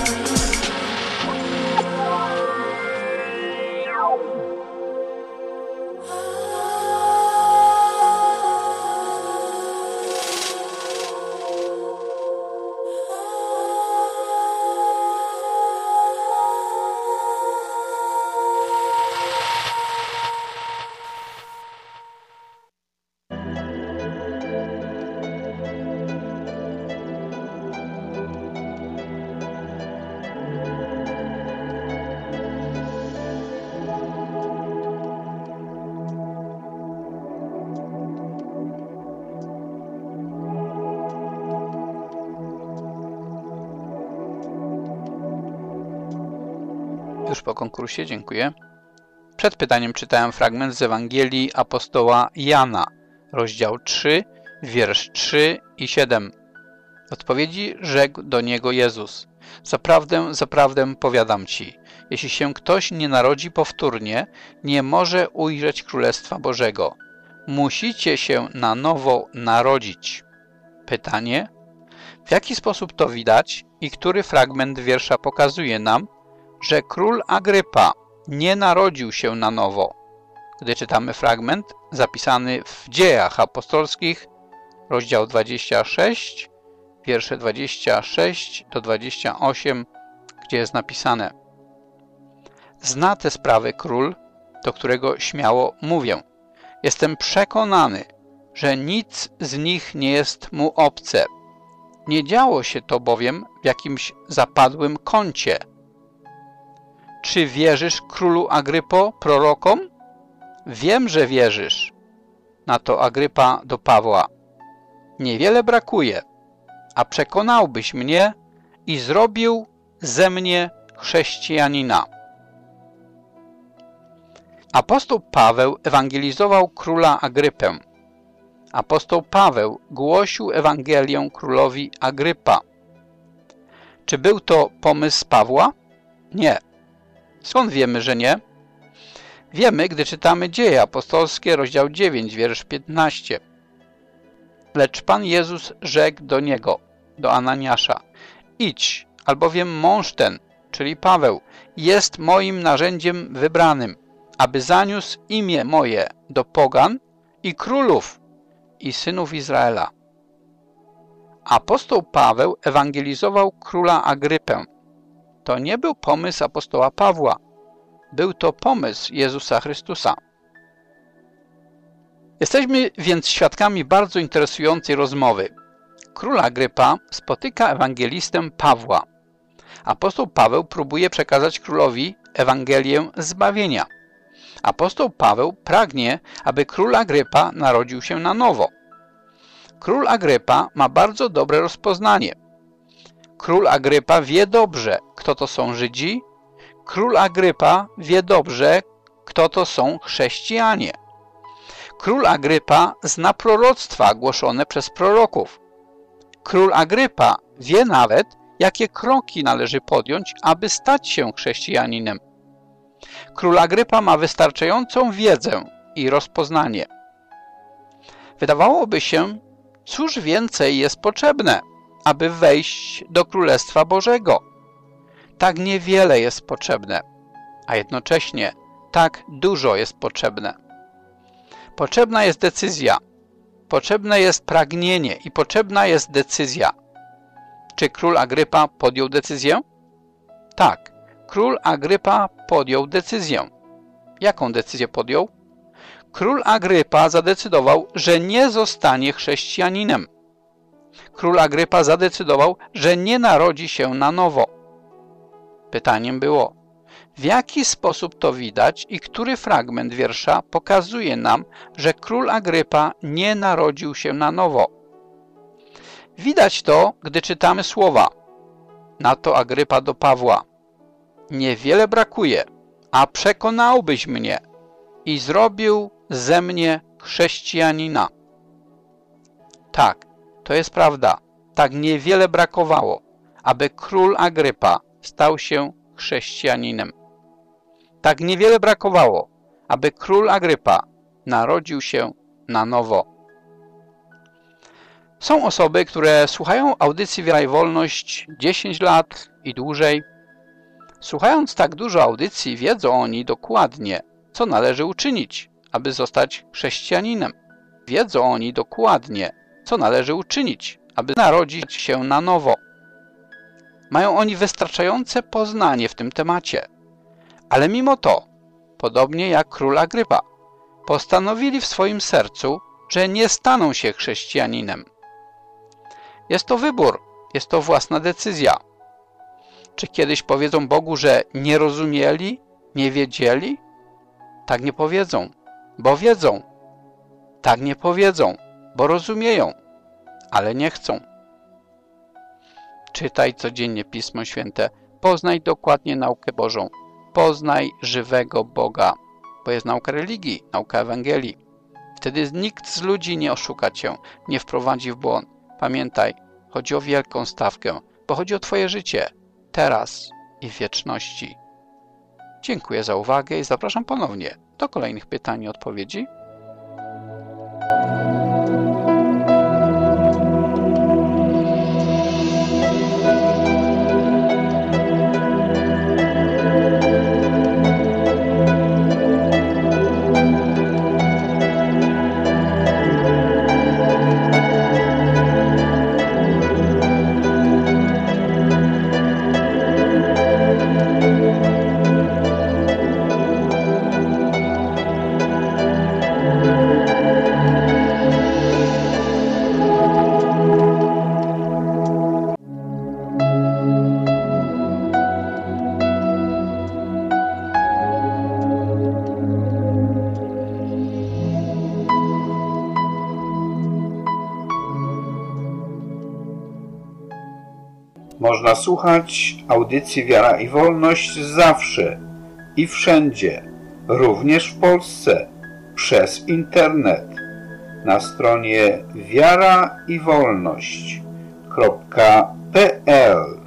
Już po konkursie, dziękuję. Przed pytaniem czytałem fragment z Ewangelii apostoła Jana, rozdział 3, wiersz 3 i 7. W odpowiedzi rzekł do niego Jezus: Zaprawdę, zaprawdę powiadam ci, jeśli się ktoś nie narodzi powtórnie, nie może ujrzeć Królestwa Bożego. Musicie się na nowo narodzić. Pytanie: w jaki sposób to widać i który fragment wiersza pokazuje nam, że król Agrypa nie narodził się na nowo, gdy czytamy fragment zapisany w Dziejach Apostolskich, rozdział 26, wiersze 26 do 28, gdzie jest napisane: Zna te sprawy król, do którego śmiało mówię. Jestem przekonany, że nic z nich nie jest mu obce. Nie działo się to bowiem w jakimś zapadłym kącie. Czy wierzysz, królu Agrypo, prorokom? Wiem, że wierzysz. Na to Agrypa do Pawła: Niewiele brakuje, a przekonałbyś mnie i zrobił ze mnie chrześcijanina. Apostoł Paweł ewangelizował króla Agrypę. Apostoł Paweł głosił Ewangelię królowi Agrypa. Czy był to pomysł Pawła? Nie. Skąd wiemy, że nie? Wiemy, gdy czytamy Dzieje Apostolskie, rozdział 9, wiersz 15. Lecz Pan Jezus rzekł do niego, do Ananiasza: Idź, albowiem mąż ten, czyli Paweł, jest moim narzędziem wybranym, aby zaniósł imię moje do pogan i królów i synów Izraela. Apostoł Paweł ewangelizował króla Agrypę. To nie był pomysł apostoła Pawła. Był to pomysł Jezusa Chrystusa. Jesteśmy więc świadkami bardzo interesującej rozmowy. Król Agrypa spotyka ewangelistę Pawła. Apostoł Paweł próbuje przekazać królowi Ewangelię zbawienia. Apostoł Paweł pragnie, aby król Agrypa narodził się na nowo. Król Agrypa ma bardzo dobre rozpoznanie. Król Agrypa wie dobrze, kto to są Żydzi. Król Agrypa wie dobrze, kto to są chrześcijanie. Król Agrypa zna proroctwa głoszone przez proroków. Król Agrypa wie nawet, jakie kroki należy podjąć, aby stać się chrześcijaninem. Król Agrypa ma wystarczającą wiedzę i rozpoznanie. Wydawałoby się, cóż więcej jest potrzebne, aby wejść do Królestwa Bożego. Tak niewiele jest potrzebne, a jednocześnie tak dużo jest potrzebne. Potrzebna jest decyzja, potrzebne jest pragnienie i potrzebna jest decyzja. Czy król Agrypa podjął decyzję? Tak, król Agrypa podjął decyzję. Jaką decyzję podjął? Król Agrypa zadecydował, że nie zostanie chrześcijaninem. Król Agrypa zadecydował, że nie narodzi się na nowo. Pytaniem było, w jaki sposób to widać i który fragment wiersza pokazuje nam, że król Agrypa nie narodził się na nowo? Widać to, gdy czytamy słowa: Na to Agrypa do Pawła: niewiele brakuje, a przekonałbyś mnie i zrobił ze mnie chrześcijanina. Tak, to jest prawda. Tak niewiele brakowało, aby król Agrypa stał się chrześcijaninem. Tak niewiele brakowało, aby król Agrypa narodził się na nowo. Są osoby, które słuchają audycji Wiara i Wolność 10 lat i dłużej. Słuchając tak dużo audycji, wiedzą oni dokładnie, co należy uczynić, aby zostać chrześcijaninem. Wiedzą oni dokładnie, co należy uczynić, aby narodzić się na nowo. Mają oni wystarczające poznanie w tym temacie. Ale mimo to, podobnie jak król Agrypa, postanowili w swoim sercu, że nie staną się chrześcijaninem. Jest to wybór, jest to własna decyzja. Czy kiedyś powiedzą Bogu, że nie rozumieli, nie wiedzieli? Tak nie powiedzą, bo wiedzą. Tak nie powiedzą, bo rozumieją, ale nie chcą. Czytaj codziennie Pismo Święte, poznaj dokładnie naukę Bożą, poznaj żywego Boga, bo jest nauka religii, nauka Ewangelii. Wtedy nikt z ludzi nie oszuka cię, nie wprowadzi w błąd. Pamiętaj, chodzi o wielką stawkę, bo chodzi o twoje życie, teraz i w wieczności. Dziękuję za uwagę i zapraszam ponownie do kolejnych pytań i odpowiedzi. Można słuchać audycji Wiara i Wolność zawsze i wszędzie, również w Polsce, przez internet na stronie wiaraiwolność.pl.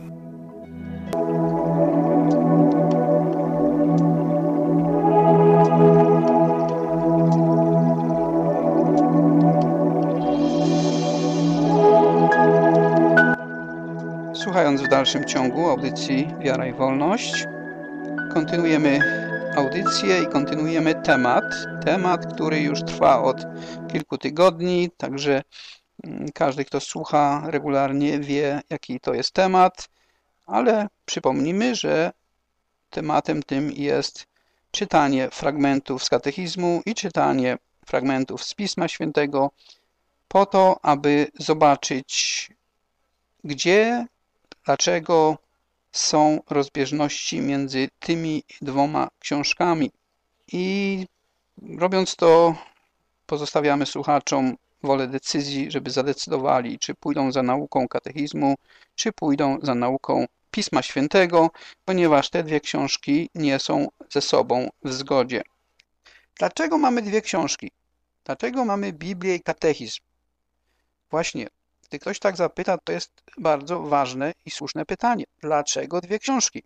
Słuchając w dalszym ciągu audycji Wiara i Wolność, kontynuujemy audycję i kontynuujemy temat, który już trwa od kilku tygodni, także każdy, kto słucha regularnie, wie, jaki to jest temat, ale przypomnijmy, że tematem tym jest czytanie fragmentów z katechizmu i czytanie fragmentów z Pisma Świętego po to, aby zobaczyć, gdzie, dlaczego są rozbieżności między tymi dwoma książkami. I robiąc to, pozostawiamy słuchaczom wolę decyzji, żeby zadecydowali, czy pójdą za nauką katechizmu, czy pójdą za nauką Pisma Świętego, ponieważ te dwie książki nie są ze sobą w zgodzie. Dlaczego mamy dwie książki? Dlaczego mamy Biblię i katechizm? Właśnie, gdy ktoś tak zapyta, to jest bardzo ważne i słuszne pytanie. Dlaczego dwie książki?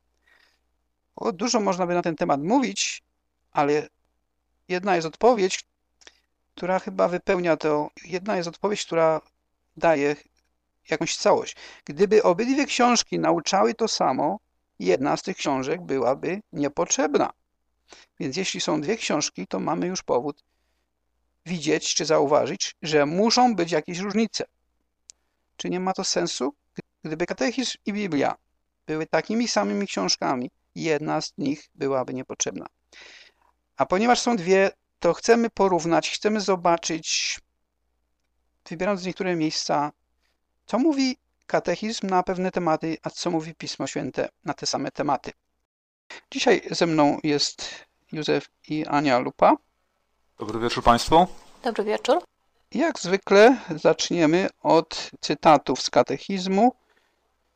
Bo dużo można by na ten temat mówić, ale jedna jest odpowiedź, która chyba wypełnia to. Jedna jest odpowiedź, która daje jakąś całość. Gdyby obydwie książki nauczały to samo, jedna z tych książek byłaby niepotrzebna. Więc jeśli są dwie książki, to mamy już powód widzieć czy zauważyć, że muszą być jakieś różnice. Czy nie ma to sensu? Gdyby katechizm i Biblia były takimi samymi książkami, jedna z nich byłaby niepotrzebna. A ponieważ są dwie, to chcemy porównać, chcemy zobaczyć, wybierając niektóre miejsca, co mówi katechizm na pewne tematy, a co mówi Pismo Święte na te same tematy. Dzisiaj ze mną jest Józef i Ania Lupa. Dobry wieczór Państwu. Dobry wieczór. Jak zwykle zaczniemy od cytatów z katechizmu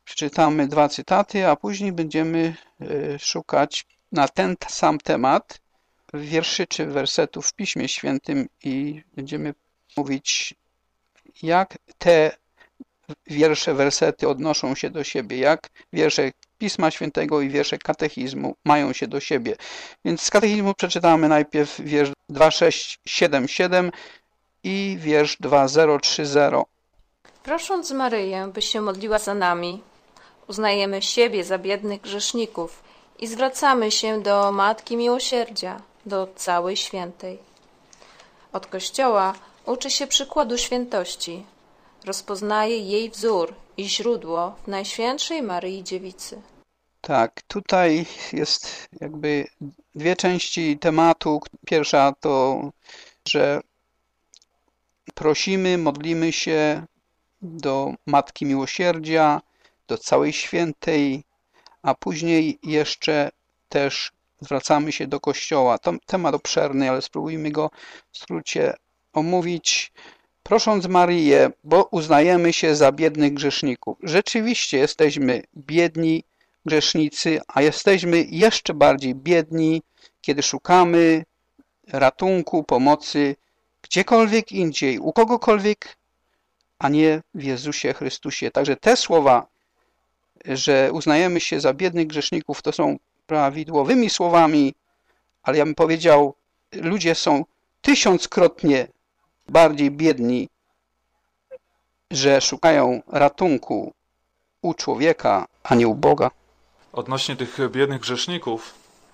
Przeczytamy 2 cytaty, a później będziemy szukać na ten sam temat wierszy czy wersetów w Piśmie Świętym i będziemy mówić, jak te wiersze, wersety odnoszą się do siebie, jak wiersze Pisma Świętego i wiersze katechizmu mają się do siebie. Więc z katechizmu przeczytamy najpierw wiersz 2677 i wiersz 2030. Prosząc Maryję, by się modliła za nami, uznajemy siebie za biednych grzeszników i zwracamy się do Matki Miłosierdzia, do całej świętej. Od Kościoła uczy się przykładu świętości, rozpoznaje jej wzór i źródło w Najświętszej Maryi Dziewicy. Tak, tutaj jest jakby 2 części tematu. Pierwsza to, że prosimy, modlimy się do Matki Miłosierdzia, do całej świętej, a później jeszcze też zwracamy się do Kościoła. To temat obszerny, ale spróbujmy go w skrócie omówić. Prosząc Maryję, bo uznajemy się za biednych grzeszników. Rzeczywiście jesteśmy biedni grzesznicy, a jesteśmy jeszcze bardziej biedni, kiedy szukamy ratunku, pomocy gdziekolwiek indziej, u kogokolwiek, a nie w Jezusie Chrystusie. Także te słowa, że uznajemy się za biednych grzeszników, to są prawidłowymi słowami, ale ja bym powiedział, ludzie są 1000-krotnie bardziej biedni, że szukają ratunku u człowieka, a nie u Boga. Odnośnie tych biednych grzeszników,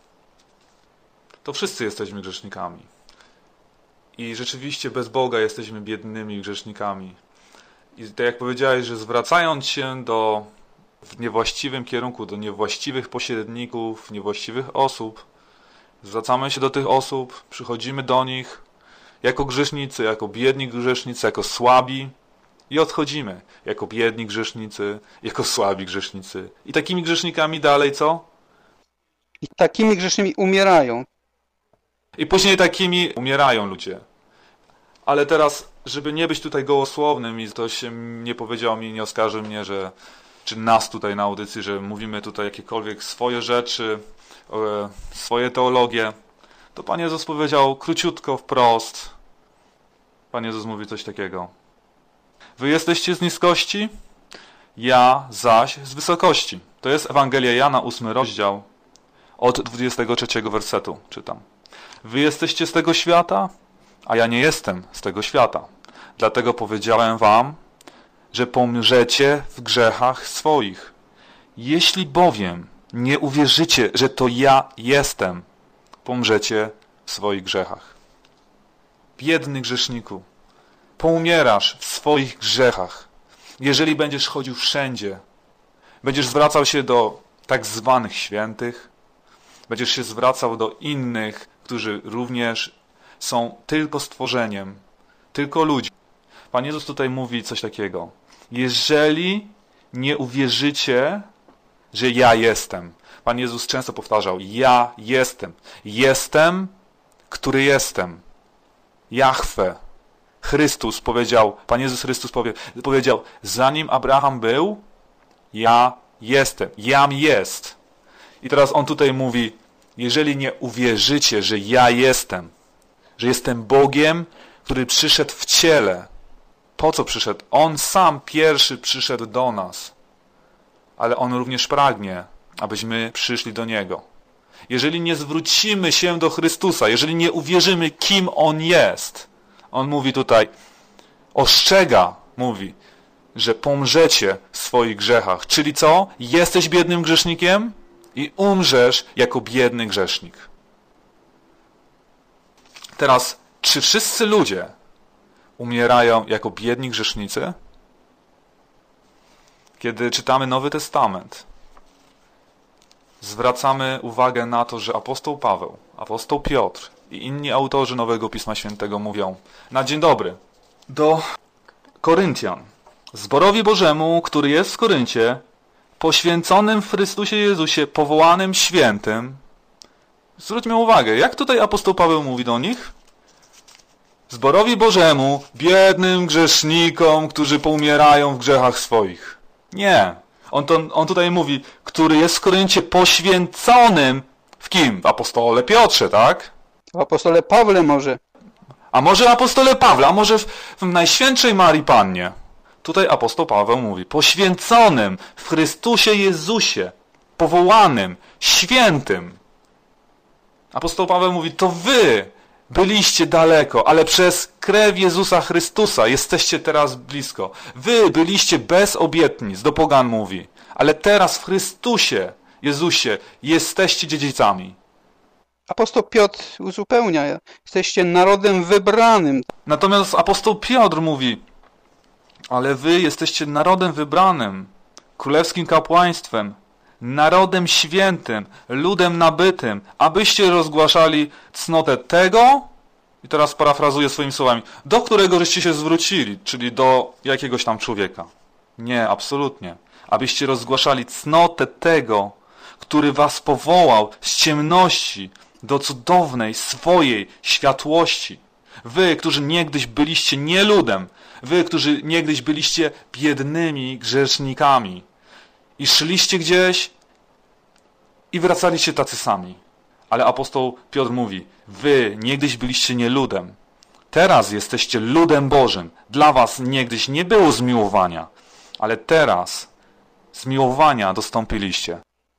to wszyscy jesteśmy grzesznikami. I rzeczywiście bez Boga jesteśmy biednymi grzesznikami. I tak jak powiedziałeś, że zwracając się w niewłaściwym kierunku, do niewłaściwych pośredników, niewłaściwych osób, zwracamy się do tych osób, przychodzimy do nich jako grzesznicy, jako biedni grzesznicy, jako słabi i odchodzimy jako biedni grzesznicy, jako słabi grzesznicy. I takimi grzesznikami dalej co? I takimi grzesznymi umierają. I później takimi umierają ludzie. Ale teraz, żeby nie być tutaj gołosłownym i ktoś nie powiedział mi, nie oskarży mnie, czy nas tutaj na audycji, że mówimy tutaj jakiekolwiek swoje rzeczy, swoje teologie, to Pan Jezus powiedział króciutko, wprost. Pan Jezus mówi coś takiego. Wy jesteście z niskości, ja zaś z wysokości. To jest Ewangelia Jana, 8 rozdział, od 23 wersetu czytam. Wy jesteście z tego świata, a ja nie jestem z tego świata. Dlatego powiedziałem wam, że pomrzecie w grzechach swoich. Jeśli bowiem nie uwierzycie, że to ja jestem, pomrzecie w swoich grzechach. Biedny grzeszniku, poumierasz w swoich grzechach. Jeżeli będziesz chodził wszędzie, będziesz zwracał się do tak zwanych świętych, będziesz się zwracał do innych, którzy również są tylko stworzeniem, tylko ludźmi. Pan Jezus tutaj mówi coś takiego. Jeżeli nie uwierzycie, że ja jestem. Pan Jezus często powtarzał, ja jestem. Jestem, który jestem. Jahwe. Chrystus powiedział, Pan Jezus Chrystus powiedział, zanim Abraham był, ja jestem. Jam jest. I teraz on tutaj mówi, jeżeli nie uwierzycie, że ja jestem, że jestem Bogiem, który przyszedł w ciele. Po co przyszedł? On sam pierwszy przyszedł do nas. Ale On również pragnie, abyśmy przyszli do Niego. Jeżeli nie zwrócimy się do Chrystusa, jeżeli nie uwierzymy, kim On jest, On mówi tutaj, ostrzega, mówi, że pomrzecie w swoich grzechach. Czyli co? Jesteś biednym grzesznikiem i umrzesz jako biedny grzesznik. Teraz, czy wszyscy ludzie umierają jako biedni grzesznicy? Kiedy czytamy Nowy Testament, zwracamy uwagę na to, że apostoł Paweł, apostoł Piotr i inni autorzy Nowego Pisma Świętego mówią na dzień dobry do Koryntian. Zborowi Bożemu, który jest w Koryncie, poświęconym w Chrystusie Jezusie, powołanym świętym. Zwróćmy uwagę, jak tutaj apostoł Paweł mówi do nich? Zborowi Bożemu, biednym grzesznikom, którzy poumierają w grzechach swoich. Nie. On tutaj mówi, który jest w Koryncie poświęconym w kim? W apostole Piotrze, tak? W apostole Pawle może. A może w apostole Pawle, a może w Najświętszej Marii Pannie. Tutaj apostoł Paweł mówi, poświęconym w Chrystusie Jezusie, powołanym, świętym. Apostoł Paweł mówi, to wy byliście daleko, ale przez krew Jezusa Chrystusa jesteście teraz blisko. Wy byliście bez obietnic, do pogan mówi, ale teraz w Chrystusie Jezusie jesteście dziedzicami. Apostoł Piotr uzupełnia, jesteście narodem wybranym. Natomiast apostoł Piotr mówi, ale wy jesteście narodem wybranym, królewskim kapłaństwem, narodem świętym, ludem nabytym, abyście rozgłaszali cnotę tego, i teraz parafrazuję swoimi słowami, do którego żeście się zwrócili, czyli do jakiegoś tam człowieka. Nie, absolutnie. Abyście rozgłaszali cnotę tego, który was powołał z ciemności do cudownej swojej światłości. Wy, którzy niegdyś byliście nieludem, wy, którzy niegdyś byliście biednymi grzesznikami i szliście gdzieś i wracaliście tacy sami. Ale apostoł Piotr mówi, wy niegdyś byliście nieludem, teraz jesteście ludem Bożym. Dla was niegdyś nie było zmiłowania, ale teraz zmiłowania dostąpiliście.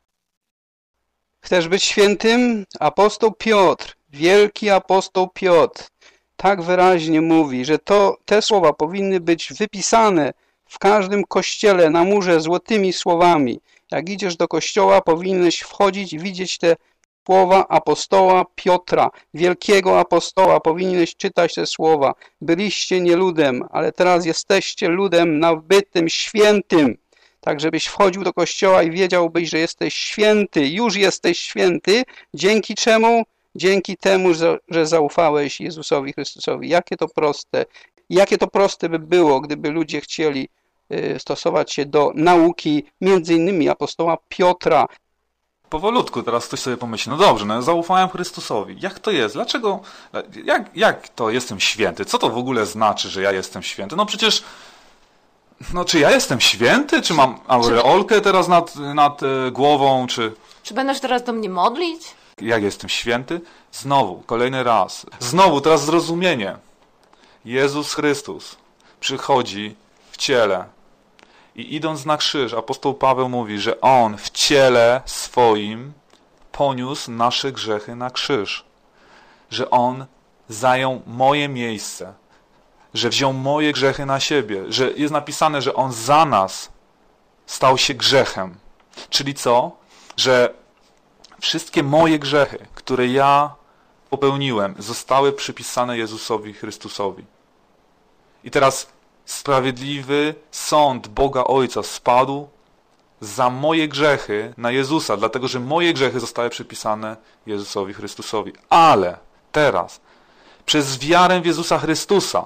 Chcesz być świętym? Apostoł Piotr, wielki apostoł Piotr, tak wyraźnie mówi, że te słowa powinny być wypisane w każdym kościele na murze złotymi słowami. Jak idziesz do kościoła, powinieneś wchodzić i widzieć te słowa apostoła Piotra, wielkiego apostoła. Powinieneś czytać te słowa. Byliście nie ludem, ale teraz jesteście ludem nabytym, świętym. Tak, żebyś wchodził do kościoła i wiedziałbyś, że jesteś święty. Już jesteś święty. Dzięki czemu? Dzięki temu, że zaufałeś Jezusowi Chrystusowi. Jakie to proste. Jakie to proste by było, gdyby ludzie chcieli stosować się do nauki, między innymi apostoła Piotra. Powolutku teraz ktoś sobie pomyśli, no dobrze, no zaufałem Chrystusowi. Jak to jest? Dlaczego? Jak to jestem święty? Co to w ogóle znaczy, że ja jestem święty? No przecież, no czy ja jestem święty? Czy mam aureolkę teraz nad głową? Czy będziesz teraz do mnie modlić? Jak jestem święty? Znowu, kolejny raz. Znowu, teraz zrozumienie. Jezus Chrystus przychodzi w ciele. I idąc na krzyż, apostoł Paweł mówi, że On w ciele swoim poniósł nasze grzechy na krzyż. Że On zajął moje miejsce. Że wziął moje grzechy na siebie. Że jest napisane, że On za nas stał się grzechem. Czyli co? Że wszystkie moje grzechy, które ja popełniłem, zostały przypisane Jezusowi Chrystusowi. I teraz sprawiedliwy sąd Boga Ojca spadł za moje grzechy na Jezusa, dlatego że moje grzechy zostały przypisane Jezusowi Chrystusowi. Ale teraz, przez wiarę w Jezusa Chrystusa,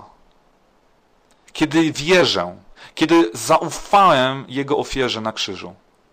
kiedy wierzę, kiedy zaufałem Jego ofierze na krzyżu,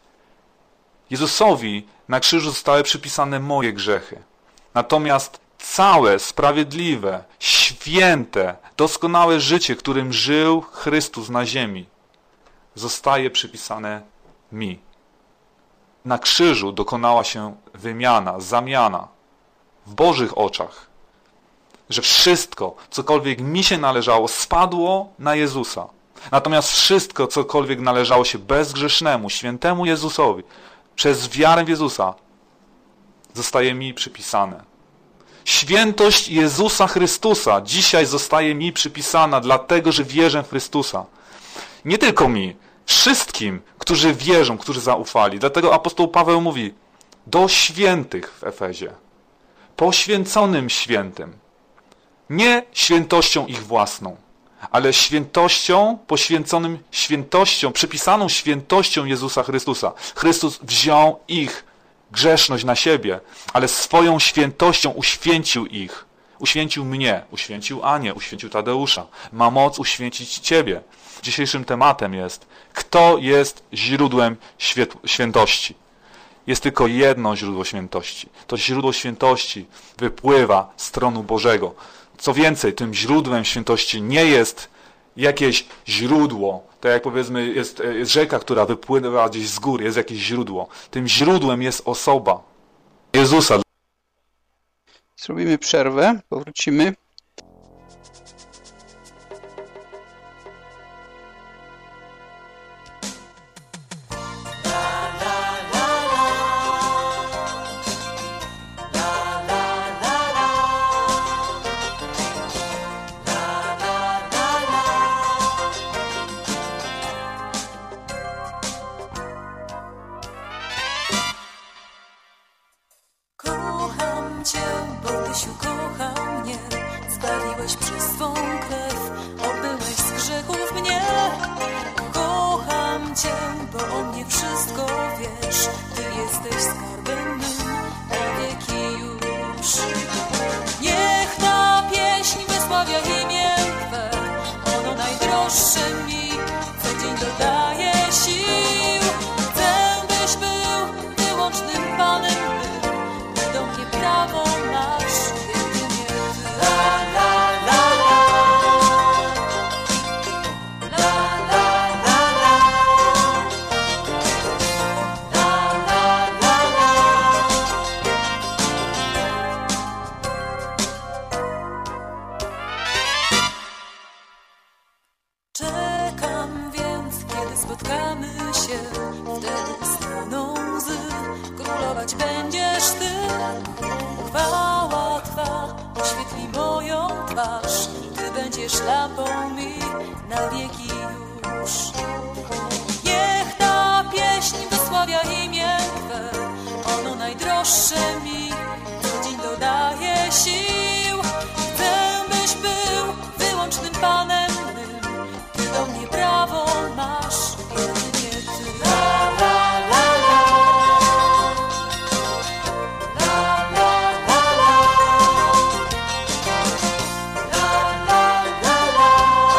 Jezusowi na krzyżu zostały przypisane moje grzechy. Natomiast całe, sprawiedliwe, święte, doskonałe życie, którym żył Chrystus na ziemi, zostaje przypisane mi. Na krzyżu dokonała się wymiana, zamiana w Bożych oczach, że wszystko, cokolwiek mi się należało, spadło na Jezusa. Natomiast wszystko, cokolwiek należało się bezgrzesznemu, świętemu Jezusowi, przez wiarę w Jezusa, zostaje mi przypisane. Świętość Jezusa Chrystusa dzisiaj zostaje mi przypisana, dlatego że wierzę w Chrystusa. Nie tylko mi, wszystkim, którzy wierzą, którzy zaufali. Dlatego apostoł Paweł mówi do świętych w Efezie, poświęconym świętym. Nie świętością ich własną, ale świętością, poświęconym świętością, przypisaną świętością Jezusa Chrystusa. Chrystus wziął ich grzeszność na siebie, ale swoją świętością uświęcił ich. Uświęcił mnie, uświęcił Anię, uświęcił Tadeusza. Ma moc uświęcić ciebie. Dzisiejszym tematem jest, kto jest źródłem świętości. Jest tylko jedno źródło świętości. To źródło świętości wypływa z tronu Bożego. Co więcej, tym źródłem świętości nie jest jakieś źródło. Tak jak powiedzmy jest rzeka, która wypływa gdzieś z góry, jest jakieś źródło. Tym źródłem jest osoba Jezusa. Zrobimy przerwę, powrócimy. Kocham Cię, bo Tyś ukochał mnie. Zbawiłeś przez swą krew, obyłeś z grzechów mnie. Kocham Cię, bo o mnie wszystko wiesz. Ty jesteś skarbem mym na wieki już. Niech ta pieśń wysławia imię Twe, ono najdroższe mi, co dzień dodaje sił. Chcę, byś był wyłącznym Panem mym, Ty do mnie prawo masz, jedynie Ty. La, la, la, la. La, la, la, la. La, la, la, la. Czekam więc, kiedy spotkamy się, wtedy staną łzy, królować będziesz Ty. Chwała Twa oświetli moją twarz, Ty będziesz lampą mi na wieki już. Niech ta pieśń wysławia imię Twe, ono najdroższe mi, co dzień dodaje sił. Chcę, byś był wyłącznym Panem mym, Ty do mnie prawo masz, jedynie Ty. La, la, la, la. La, la, la, la. La, la, la, la.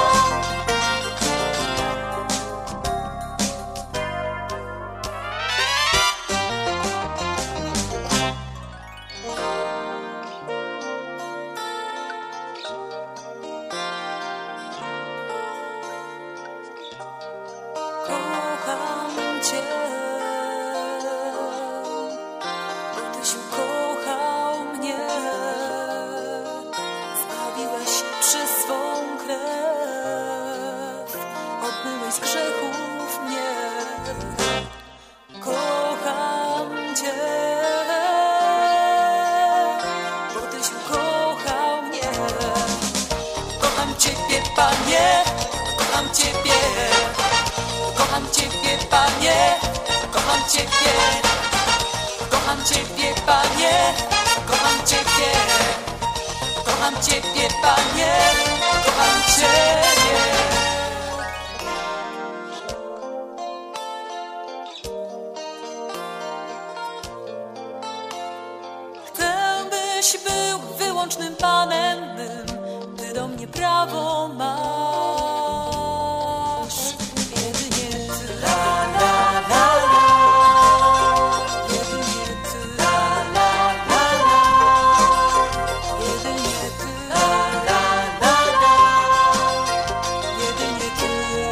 Kocham Cię, bo Tyś ukochał mnie. Zbawiłeś przez swą krew, obmyłeś z grzechów mnie. Kocham Cię, bo Tyś ukochał mnie. Kocham Ciebie, Panie, kocham Ciebie. Kocham Ciebie, Panie, kocham Ciebie. Kocham Ciebie, Panie, kocham Ciebie. Kocham Ciebie, Panie, kocham Ciebie. Chcę, byś był wyłącznym Panem mym, Ty do mnie prawo masz, jedynie Ty. La, la, la, la. Jedynie Ty. La, la, la, la. Jedynie Ty. La, la, la, la. Jedynie Ty.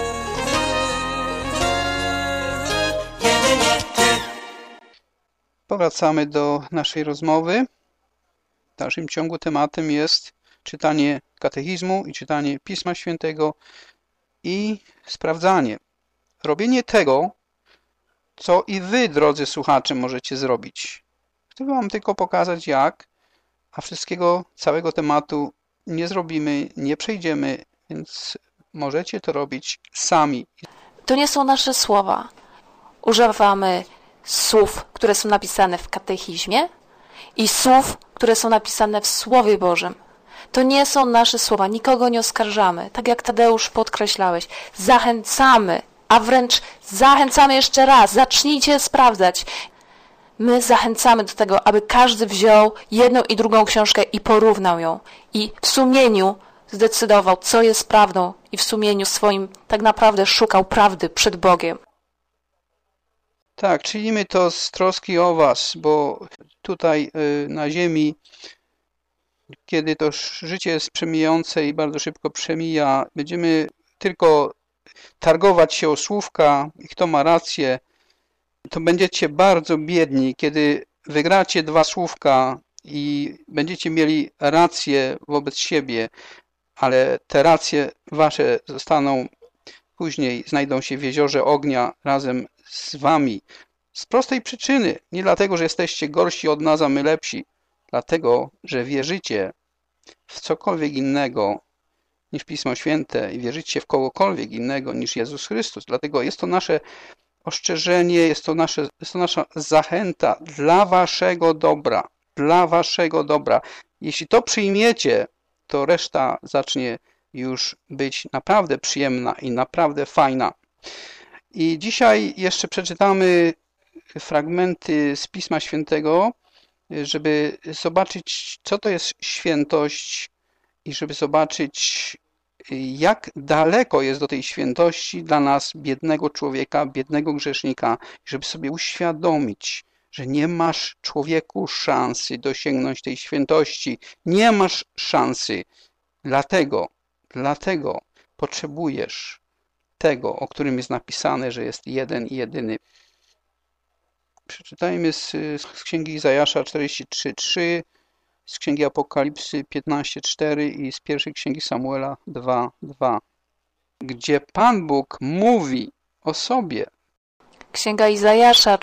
Jedynie Ty. Powracamy do naszej rozmowy. W dalszym ciągu tematem jest czytanie katechizmu i czytanie Pisma Świętego i sprawdzanie. Robienie tego, co i wy, drodzy słuchacze, możecie zrobić. Chcę wam tylko pokazać jak, a wszystkiego, całego tematu nie zrobimy, nie przejdziemy, więc możecie to robić sami. To nie są nasze słowa. Używamy słów, które są napisane w katechizmie i słów, które są napisane w Słowie Bożym. To nie są nasze słowa, nikogo nie oskarżamy. Tak jak Tadeusz podkreślałeś, zachęcamy, a wręcz zachęcamy jeszcze raz, zacznijcie sprawdzać. My zachęcamy do tego, aby każdy wziął jedną i drugą książkę i porównał ją. I w sumieniu zdecydował, co jest prawdą i w sumieniu swoim tak naprawdę szukał prawdy przed Bogiem. Tak, czynimy to z troski o was, bo tutaj na ziemi, kiedy to życie jest przemijające i bardzo szybko przemija, będziemy tylko targować się o słówka i kto ma rację, to będziecie bardzo biedni, kiedy wygracie 2 słówka i będziecie mieli rację wobec siebie, ale te racje wasze później znajdą się w jeziorze ognia razem z wami. Z prostej przyczyny, nie dlatego, że jesteście gorsi od nas, a my lepsi, dlatego, że wierzycie w cokolwiek innego niż Pismo Święte i wierzycie w kogokolwiek innego niż Jezus Chrystus. Dlatego jest to nasze ostrzeżenie, jest to nasza zachęta dla waszego dobra, dla waszego dobra. Jeśli to przyjmiecie, to reszta zacznie już być naprawdę przyjemna i naprawdę fajna. I dzisiaj jeszcze przeczytamy fragmenty z Pisma Świętego, żeby zobaczyć, co to jest świętość i żeby zobaczyć, jak daleko jest do tej świętości dla nas, biednego człowieka, biednego grzesznika, żeby sobie uświadomić, że nie masz, człowieku, szansy dosięgnąć tej świętości. Nie masz szansy. Dlatego potrzebujesz tego, o którym jest napisane, że jest jeden i jedyny. Przeczytajmy z Księgi Izajasza 43:3, z Księgi Apokalipsy 15:4 i z pierwszej Księgi Samuela 2:2, gdzie Pan Bóg mówi o sobie. Księga Izajasza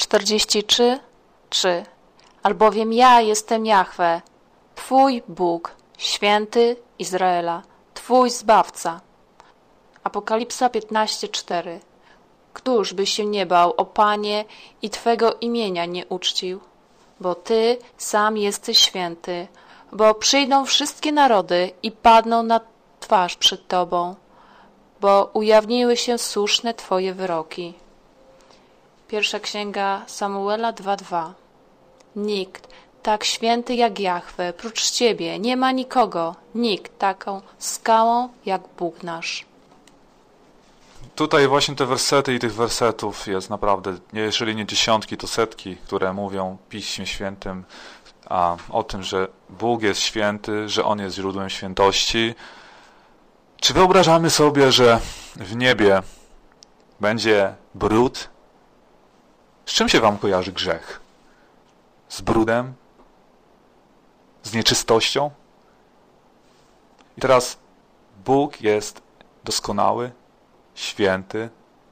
43:3. Albowiem ja jestem Jahwe, Twój Bóg, święty Izraela, Twój Zbawca. Apokalipsa 15:4. Któż by się nie bał, o Panie, i Twego imienia nie uczcił? Bo Ty sam jesteś święty, bo przyjdą wszystkie narody i padną na twarz przed Tobą, bo ujawniły się słuszne Twoje wyroki. Pierwsza Księga Samuela 2:2. Nikt tak święty jak Jahwe, prócz Ciebie nie ma nikogo, nikt taką skałą jak Bóg nasz. Tutaj właśnie te wersety i tych wersetów jest naprawdę, jeżeli nie dziesiątki, to setki, które mówią w Piśmie Świętym o tym, że Bóg jest święty, że On jest źródłem świętości. Czy wyobrażamy sobie, że w niebie będzie brud? Z czym się wam kojarzy grzech? Z brudem? Z nieczystością? I teraz Bóg jest doskonały, święty.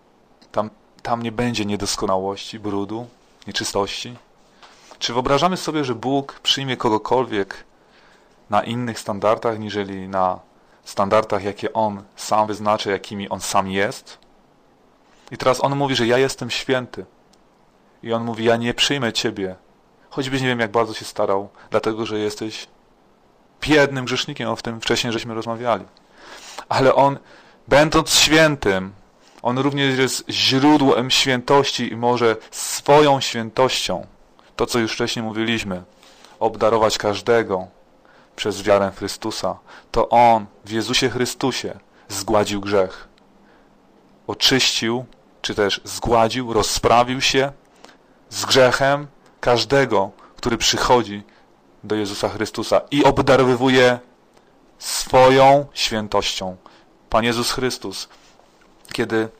Tam nie będzie niedoskonałości, brudu, nieczystości. Czy wyobrażamy sobie, że Bóg przyjmie kogokolwiek na innych standardach, niżeli na standardach, jakie On sam wyznaczy, jakimi On sam jest? I teraz On mówi, że ja jestem święty. I On mówi, ja nie przyjmę Ciebie, choćbyś nie wiem jak bardzo się starał, dlatego, że jesteś biednym grzesznikiem, o tym wcześniej żeśmy rozmawiali. Ale On, będąc świętym, On również jest źródłem świętości i może swoją świętością, to co już wcześniej mówiliśmy, obdarować każdego przez wiarę w Chrystusa. To On w Jezusie Chrystusie zgładził grzech. Oczyścił, czy też zgładził, rozprawił się z grzechem każdego, który przychodzi do Jezusa Chrystusa i obdarowywuje swoją świętością. Pan Jezus Chrystus, kiedy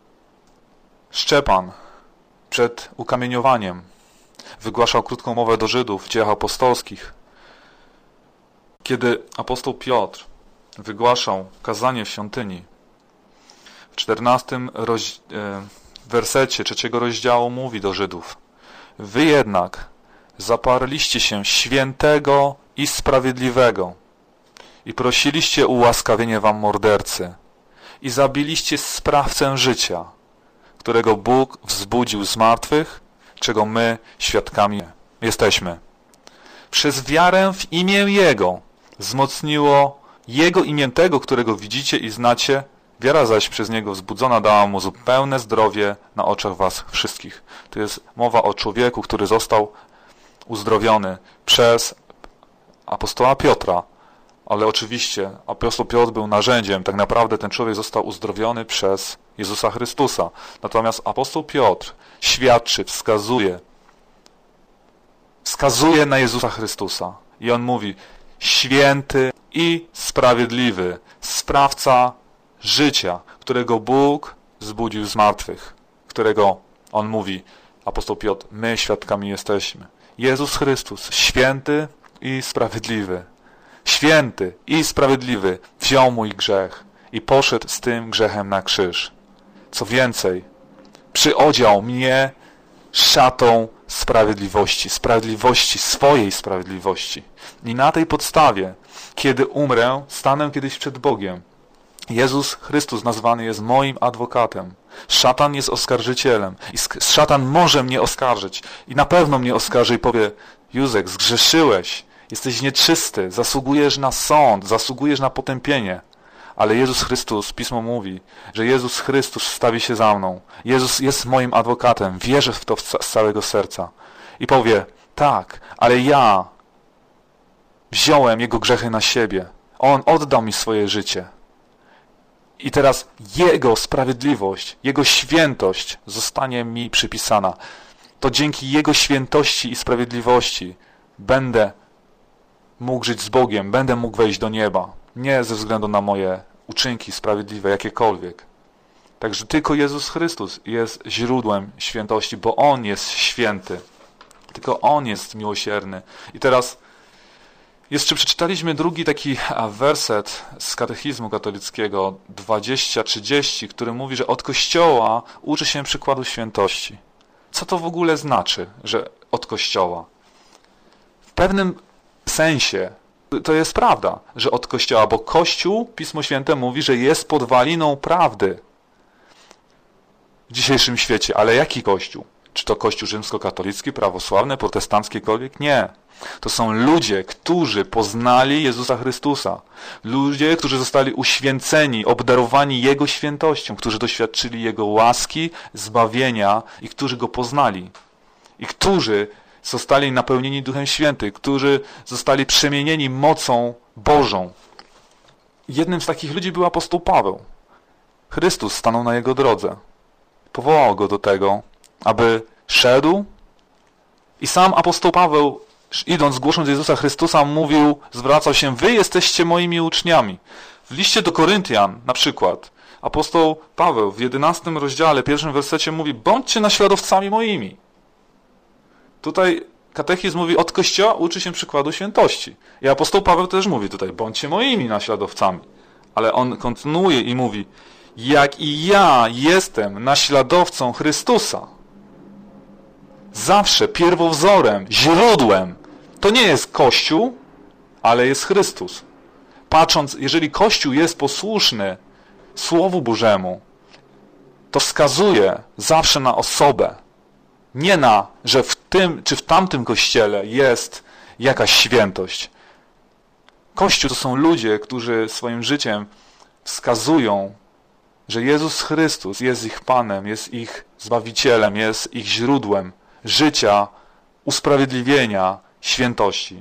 Szczepan przed ukamieniowaniem wygłaszał krótką mowę do Żydów w Dziejach Apostolskich, kiedy apostoł Piotr wygłaszał kazanie w świątyni, w 14 wersecie 3 rozdziału mówi do Żydów: wy jednak zaparliście się świętego i sprawiedliwego i prosiliście ułaskawienie wam mordercy i zabiliście sprawcę życia, którego Bóg wzbudził z martwych, czego my świadkami jesteśmy. Przez wiarę w imię Jego wzmocniło Jego imię tego, którego widzicie i znacie. Wiara zaś przez Niego wzbudzona dała Mu zupełne zdrowie na oczach was wszystkich. To jest mowa o człowieku, który został uzdrowiony przez apostoła Piotra, ale oczywiście apostoł Piotr był narzędziem, tak naprawdę ten człowiek został uzdrowiony przez Jezusa Chrystusa. Natomiast apostoł Piotr świadczy, wskazuje na Jezusa Chrystusa i on mówi: święty i sprawiedliwy, sprawca życia, którego Bóg zbudził z martwych, którego On mówi, apostoł Piotr, my świadkami jesteśmy. Jezus Chrystus, święty i sprawiedliwy. Święty i sprawiedliwy wziął mój grzech i poszedł z tym grzechem na krzyż. Co więcej, przyodział mnie szatą sprawiedliwości, swojej sprawiedliwości. I na tej podstawie, kiedy umrę, stanę kiedyś przed Bogiem. Jezus Chrystus nazwany jest moim adwokatem. Szatan jest oskarżycielem. I szatan może mnie oskarżyć. I na pewno mnie oskarży i powie, Józek, zgrzeszyłeś, jesteś nieczysty, zasługujesz na sąd, zasługujesz na potępienie. Ale Jezus Chrystus, Pismo mówi, że Jezus Chrystus wstawi się za mną. Jezus jest moim adwokatem. Wierzę w to z całego serca. I powie, tak, ale ja wziąłem Jego grzechy na siebie. On oddał mi swoje życie. I teraz Jego sprawiedliwość, Jego świętość zostanie mi przypisana. To dzięki Jego świętości i sprawiedliwości będę mógł żyć z Bogiem, będę mógł wejść do nieba. Nie ze względu na moje uczynki sprawiedliwe, jakiekolwiek. Także tylko Jezus Chrystus jest źródłem świętości, bo On jest święty. Tylko On jest miłosierny. I teraz jeszcze przeczytaliśmy drugi taki werset z katechizmu katolickiego 20-30, który mówi, że od Kościoła uczy się przykładu świętości. Co to w ogóle znaczy, że od Kościoła? W pewnym sensie to jest prawda, że od Kościoła, bo Kościół, Pismo Święte mówi, że jest podwaliną prawdy w dzisiejszym świecie. Ale jaki Kościół? Czy to Kościół rzymskokatolicki, prawosławny, protestanckikolwiek? Nie. To są ludzie, którzy poznali Jezusa Chrystusa. Ludzie, którzy zostali uświęceni, obdarowani Jego świętością, którzy doświadczyli Jego łaski, zbawienia i którzy Go poznali. I którzy zostali napełnieni Duchem Świętym, którzy zostali przemienieni mocą Bożą. Jednym z takich ludzi był apostoł Paweł. Chrystus stanął na jego drodze. Powołał go do tego, aby szedł. I sam apostoł Paweł, idąc, głosząc Jezusa Chrystusa, mówił, zwracał się, wy jesteście moimi uczniami. W liście do Koryntian, na przykład, apostoł Paweł w 11 rozdziale, 1 wersecie mówi, bądźcie naśladowcami moimi. Tutaj katechizm mówi, od Kościoła uczy się przykładu świętości. I apostoł Paweł też mówi tutaj, bądźcie moimi naśladowcami. Ale on kontynuuje i mówi, jak i ja jestem naśladowcą Chrystusa. Zawsze pierwowzorem, źródłem, to nie jest Kościół, ale jest Chrystus. Patrząc, jeżeli Kościół jest posłuszny Słowu Bożemu, to wskazuje zawsze na osobę. Nie na, że w tym czy w tamtym kościele jest jakaś świętość. Kościół to są ludzie, którzy swoim życiem wskazują, że Jezus Chrystus jest ich Panem, jest ich Zbawicielem, jest ich źródłem życia, usprawiedliwienia, świętości.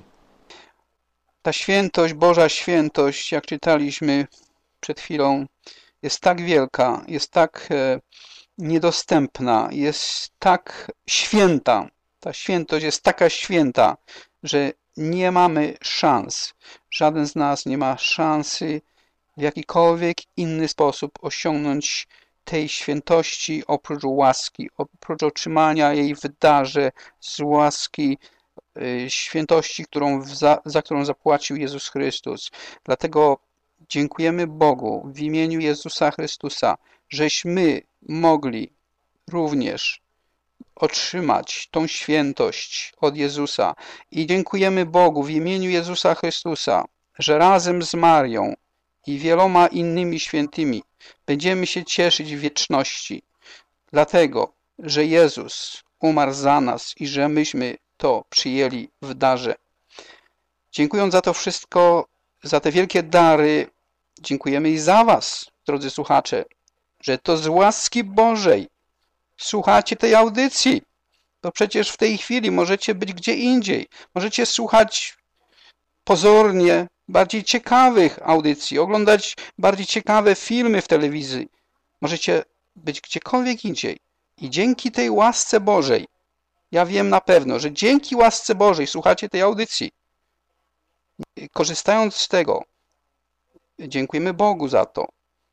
Ta świętość, Boża świętość, jak czytaliśmy przed chwilą, jest tak wielka, jest tak niedostępna, jest tak święta. Ta świętość jest taka święta, że nie mamy szans. Żaden z nas nie ma szansy w jakikolwiek inny sposób osiągnąć tej świętości oprócz łaski, oprócz otrzymania jej w darze z łaski świętości, za którą zapłacił Jezus Chrystus. Dlatego dziękujemy Bogu w imieniu Jezusa Chrystusa, żeśmy mogli również otrzymać tą świętość od Jezusa. I dziękujemy Bogu w imieniu Jezusa Chrystusa, że razem z Marią i wieloma innymi świętymi będziemy się cieszyć w wieczności, dlatego, że Jezus umarł za nas i że myśmy to przyjęli w darze. Dziękując za to wszystko, za te wielkie dary, dziękujemy i za was, drodzy słuchacze, że to z łaski Bożej słuchacie tej audycji. To przecież w tej chwili możecie być gdzie indziej. Możecie słuchać pozornie bardziej ciekawych audycji, oglądać bardziej ciekawe filmy w telewizji. Możecie być gdziekolwiek indziej. I dzięki tej łasce Bożej, ja wiem na pewno, że dzięki łasce Bożej słuchacie tej audycji. Korzystając z tego, dziękujemy Bogu za to.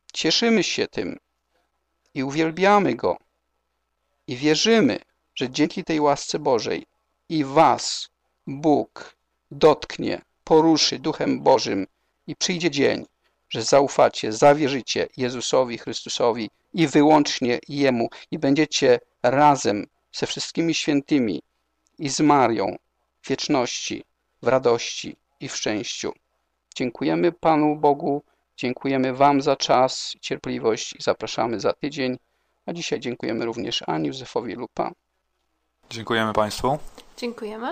Cieszymy się tym i uwielbiamy Go i wierzymy, że dzięki tej łasce Bożej i was Bóg dotknie, poruszy Duchem Bożym i przyjdzie dzień, że zaufacie, zawierzycie Jezusowi Chrystusowi i wyłącznie Jemu i będziecie razem ze wszystkimi świętymi i z Marią w wieczności, w radości i w szczęściu. Dziękujemy Panu Bogu, dziękujemy Wam za czas i cierpliwość i zapraszamy za tydzień, a dzisiaj dziękujemy również Ani Józefowi Lupa. Dziękujemy Państwu. Dziękujemy.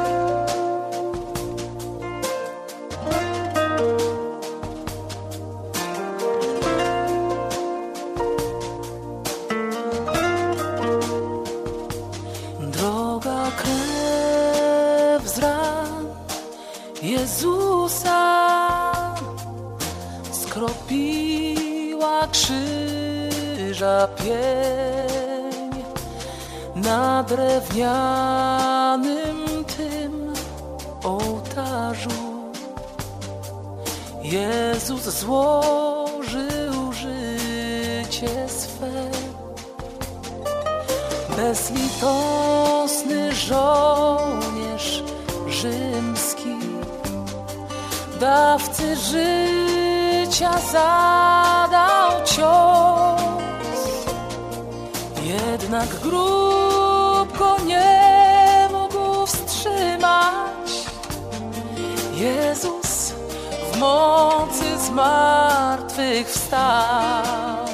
Droga krew z ran Jezusa skropiła krzyża pień na drewnianym tym ołtarzu. Jezus złożył życie swe. Bezlitosny żołnierz rzymski, dawcy życia zadał cios. Jednak grób go nie mógł wstrzymać. Jezus w mocy zmartwychwstał.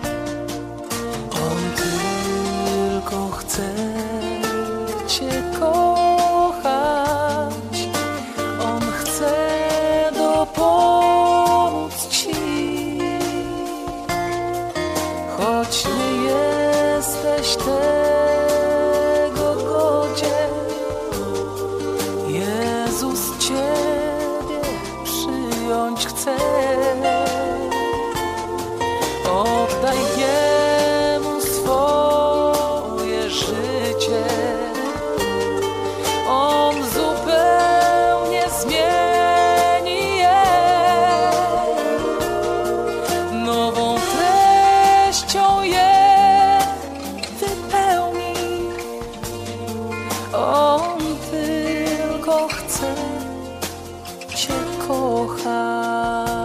On tylko chce Cię kochać. On chce dopomóc Ci. Choć nie jesteś tego godzien, Jezus Ciebie przyjąć chce. Oddaj Jemu swoje życie. On zupełnie zmieni je. Nową treścią je wypełni. On tylko chce Cię kochać.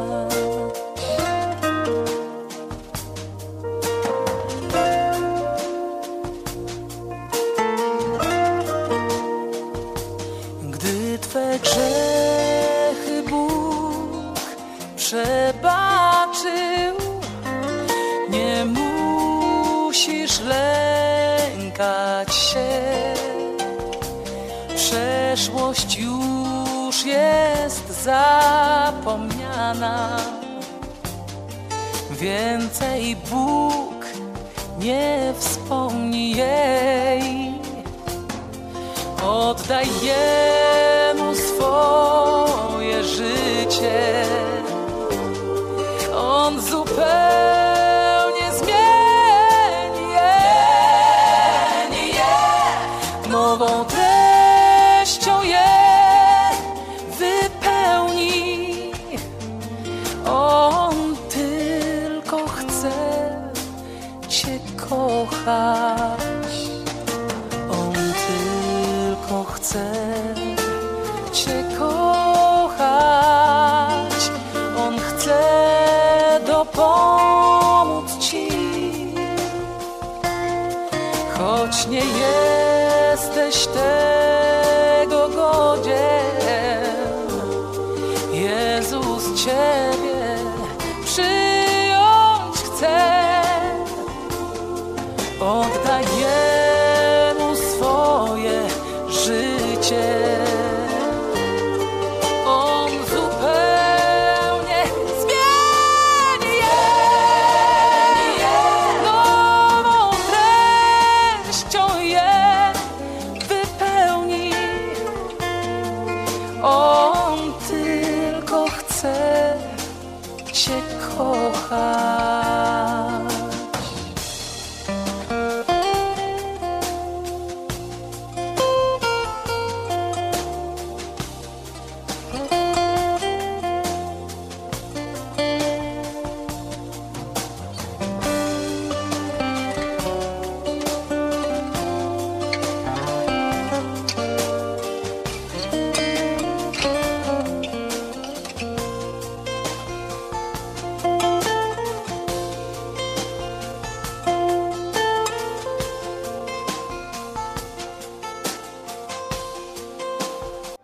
Gdy Twe grzechy Bóg przebaczył, nie musisz lękać się. Przeszłość już jest zapomniana. Więcej Bóg nie wspomni jej. Oddaj Jemu swoje życie. On zupełnie zmieni je. Nową treścią je wypełni. On tylko chce Cię kochać. On tylko chce Cię kochać. On chce dopomóc Ci. Choć nie jesteś tego godzien, Jezus Ciebie przyjąć chce. Oddaj Jemu swoje życie. On zupełnie zmieni je. Nową treścią je wypełni. On tylko chce Cię kochać.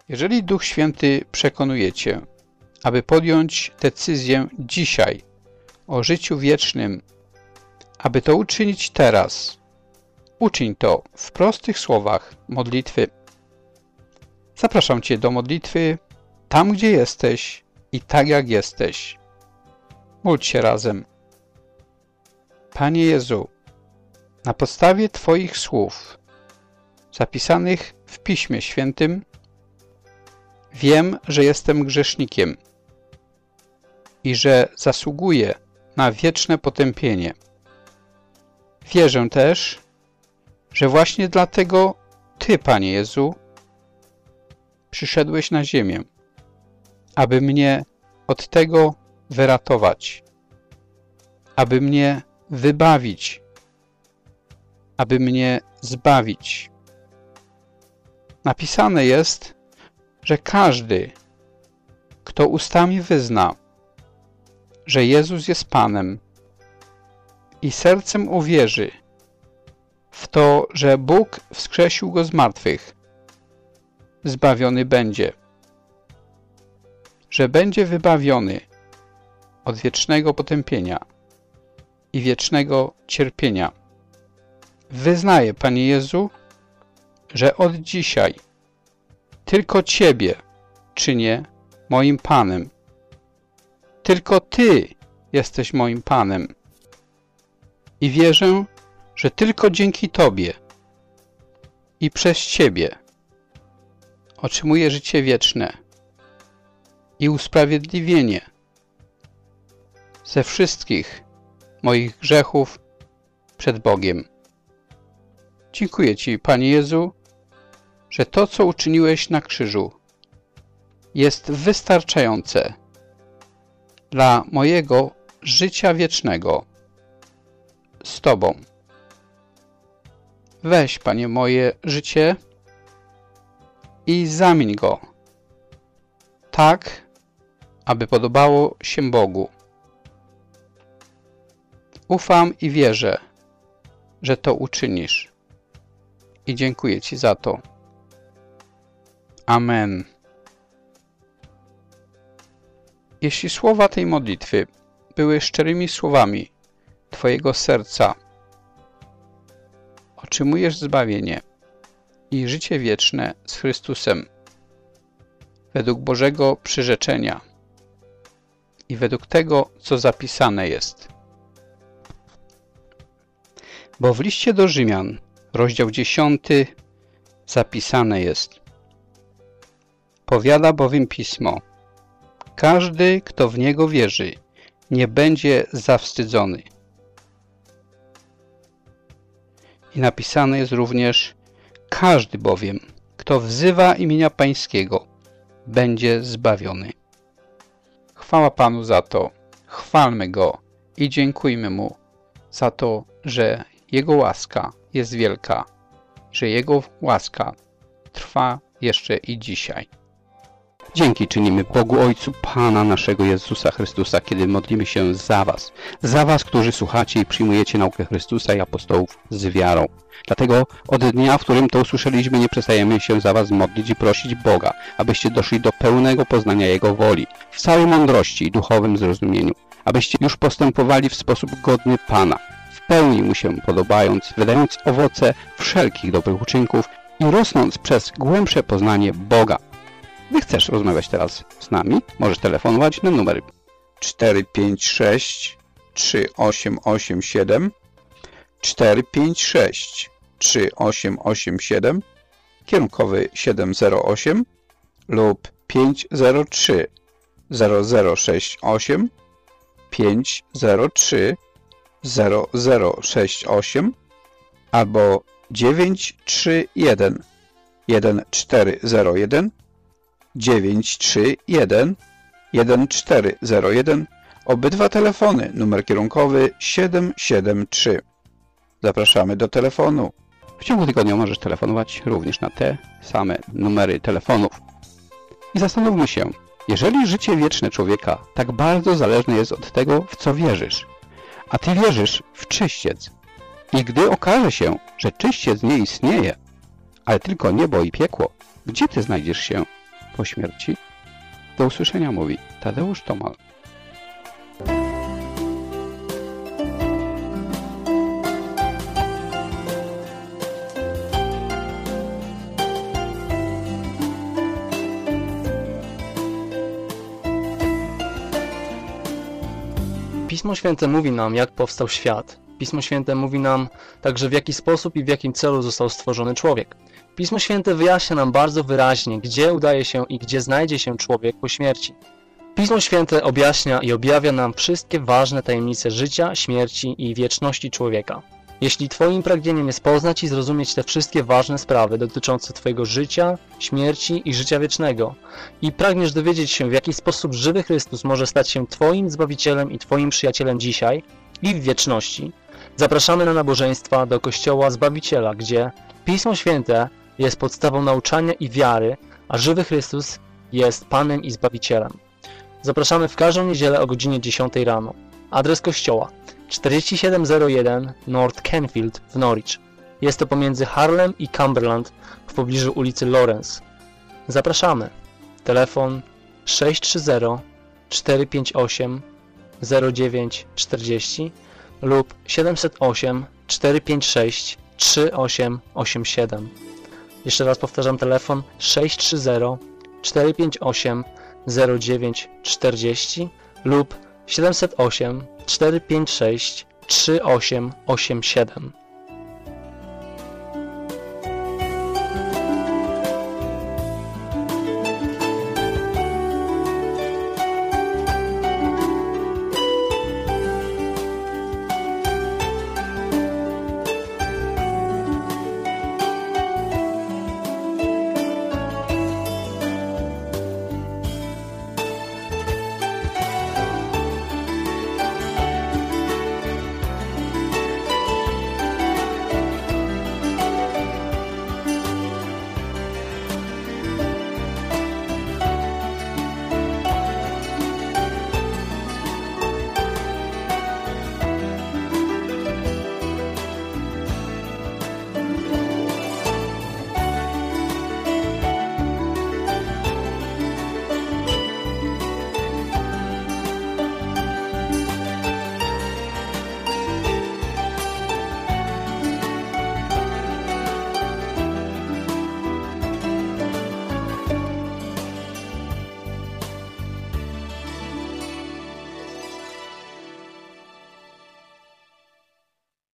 Jeżeli Duch Święty przekonuje Cię, aby podjąć decyzję dzisiaj o życiu wiecznym, aby to uczynić teraz, uczyń to w prostych słowach modlitwy. Zapraszam Cię do modlitwy tam, gdzie jesteś i tak, jak jesteś. Módl się razem. Panie Jezu, na podstawie Twoich słów zapisanych w Piśmie Świętym wiem, że jestem grzesznikiem i że zasługuję na wieczne potępienie. Wierzę też, że właśnie dlatego Ty, Panie Jezu, przyszedłeś na ziemię, aby mnie od tego wyratować, aby mnie wybawić, aby mnie zbawić. Napisane jest, że każdy, kto ustami wyzna, że Jezus jest Panem i sercem uwierzy w to, że Bóg wskrzesił Go z martwych, zbawiony będzie, że będzie wybawiony od wiecznego potępienia i wiecznego cierpienia. Wyznaję, Panie Jezu, że od dzisiaj tylko Ciebie czynię moim Panem. Tylko Ty jesteś moim Panem. I wierzę, że tylko dzięki Tobie i przez Ciebie otrzymuję życie wieczne i usprawiedliwienie ze wszystkich moich grzechów przed Bogiem. Dziękuję Ci, Panie Jezu, że to, co uczyniłeś na krzyżu, jest wystarczające dla mojego życia wiecznego z Tobą. Weź, Panie, moje życie i zamień go tak, aby podobało się Bogu. Ufam i wierzę, że to uczynisz. I dziękuję Ci za to. Amen. Jeśli słowa tej modlitwy były szczerymi słowami Twojego serca, otrzymujesz zbawienie i życie wieczne z Chrystusem według Bożego przyrzeczenia i według tego, co zapisane jest. Bo w liście do Rzymian, rozdział 10, zapisane jest: powiada bowiem Pismo, każdy, kto w Niego wierzy, nie będzie zawstydzony. I napisane jest również: każdy bowiem, kto wzywa imienia Pańskiego, będzie zbawiony. Chwała Panu za to, chwalmy Go i dziękujmy Mu za to, że Jego łaska jest wielka, że Jego łaska trwa jeszcze i dzisiaj. Dzięki czynimy Bogu Ojcu Pana naszego Jezusa Chrystusa, kiedy modlimy się za Was, którzy słuchacie i przyjmujecie naukę Chrystusa i apostołów z wiarą. Dlatego od dnia, w którym to usłyszeliśmy, nie przestajemy się za Was modlić i prosić Boga, abyście doszli do pełnego poznania Jego woli, w całej mądrości i duchowym zrozumieniu, abyście już postępowali w sposób godny Pana, w pełni Mu się podobając, wydając owoce wszelkich dobrych uczynków i rosnąc przez głębsze poznanie Boga. Gdy chcesz rozmawiać teraz z nami, możesz telefonować na numer 456 3887 456 3887, kierunkowy 708 lub 503 0068 503 0068 albo 931 1401 931 1401. Obydwa telefony, numer kierunkowy 773. Zapraszamy do telefonu. W ciągu tygodnia możesz telefonować również na te same numery telefonów. I zastanówmy się, jeżeli życie wieczne człowieka tak bardzo zależne jest od tego, w co wierzysz, a Ty wierzysz w czyściec, i gdy okaże się, że czyściec nie istnieje, ale tylko niebo i piekło, gdzie Ty znajdziesz się? po śmierci? Do usłyszenia mówi Tadeusz Tomal. Pismo Święte mówi nam, jak powstał świat. Pismo Święte mówi nam także, w jaki sposób i w jakim celu został stworzony człowiek. Pismo Święte wyjaśnia nam bardzo wyraźnie, gdzie udaje się i gdzie znajdzie się człowiek po śmierci. Pismo Święte objaśnia i objawia nam wszystkie ważne tajemnice życia, śmierci i wieczności człowieka. Jeśli Twoim pragnieniem jest poznać i zrozumieć te wszystkie ważne sprawy dotyczące Twojego życia, śmierci i życia wiecznego i pragniesz dowiedzieć się, w jaki sposób żywy Chrystus może stać się Twoim Zbawicielem i Twoim przyjacielem dzisiaj i w wieczności, zapraszamy na nabożeństwa do Kościoła Zbawiciela, gdzie Pismo Święte jest podstawą nauczania i wiary, a żywy Chrystus jest Panem i Zbawicielem. Zapraszamy w każdą niedzielę o godzinie 10 rano. Adres kościoła 4701 North Canfield w Norwich. Jest to pomiędzy Harlem i Cumberland w pobliżu ulicy Lawrence. Zapraszamy. Telefon 630 458 0940 lub 708 456 3887. Jeszcze raz powtarzam, telefon 630 458 0940 lub 708 456 3887.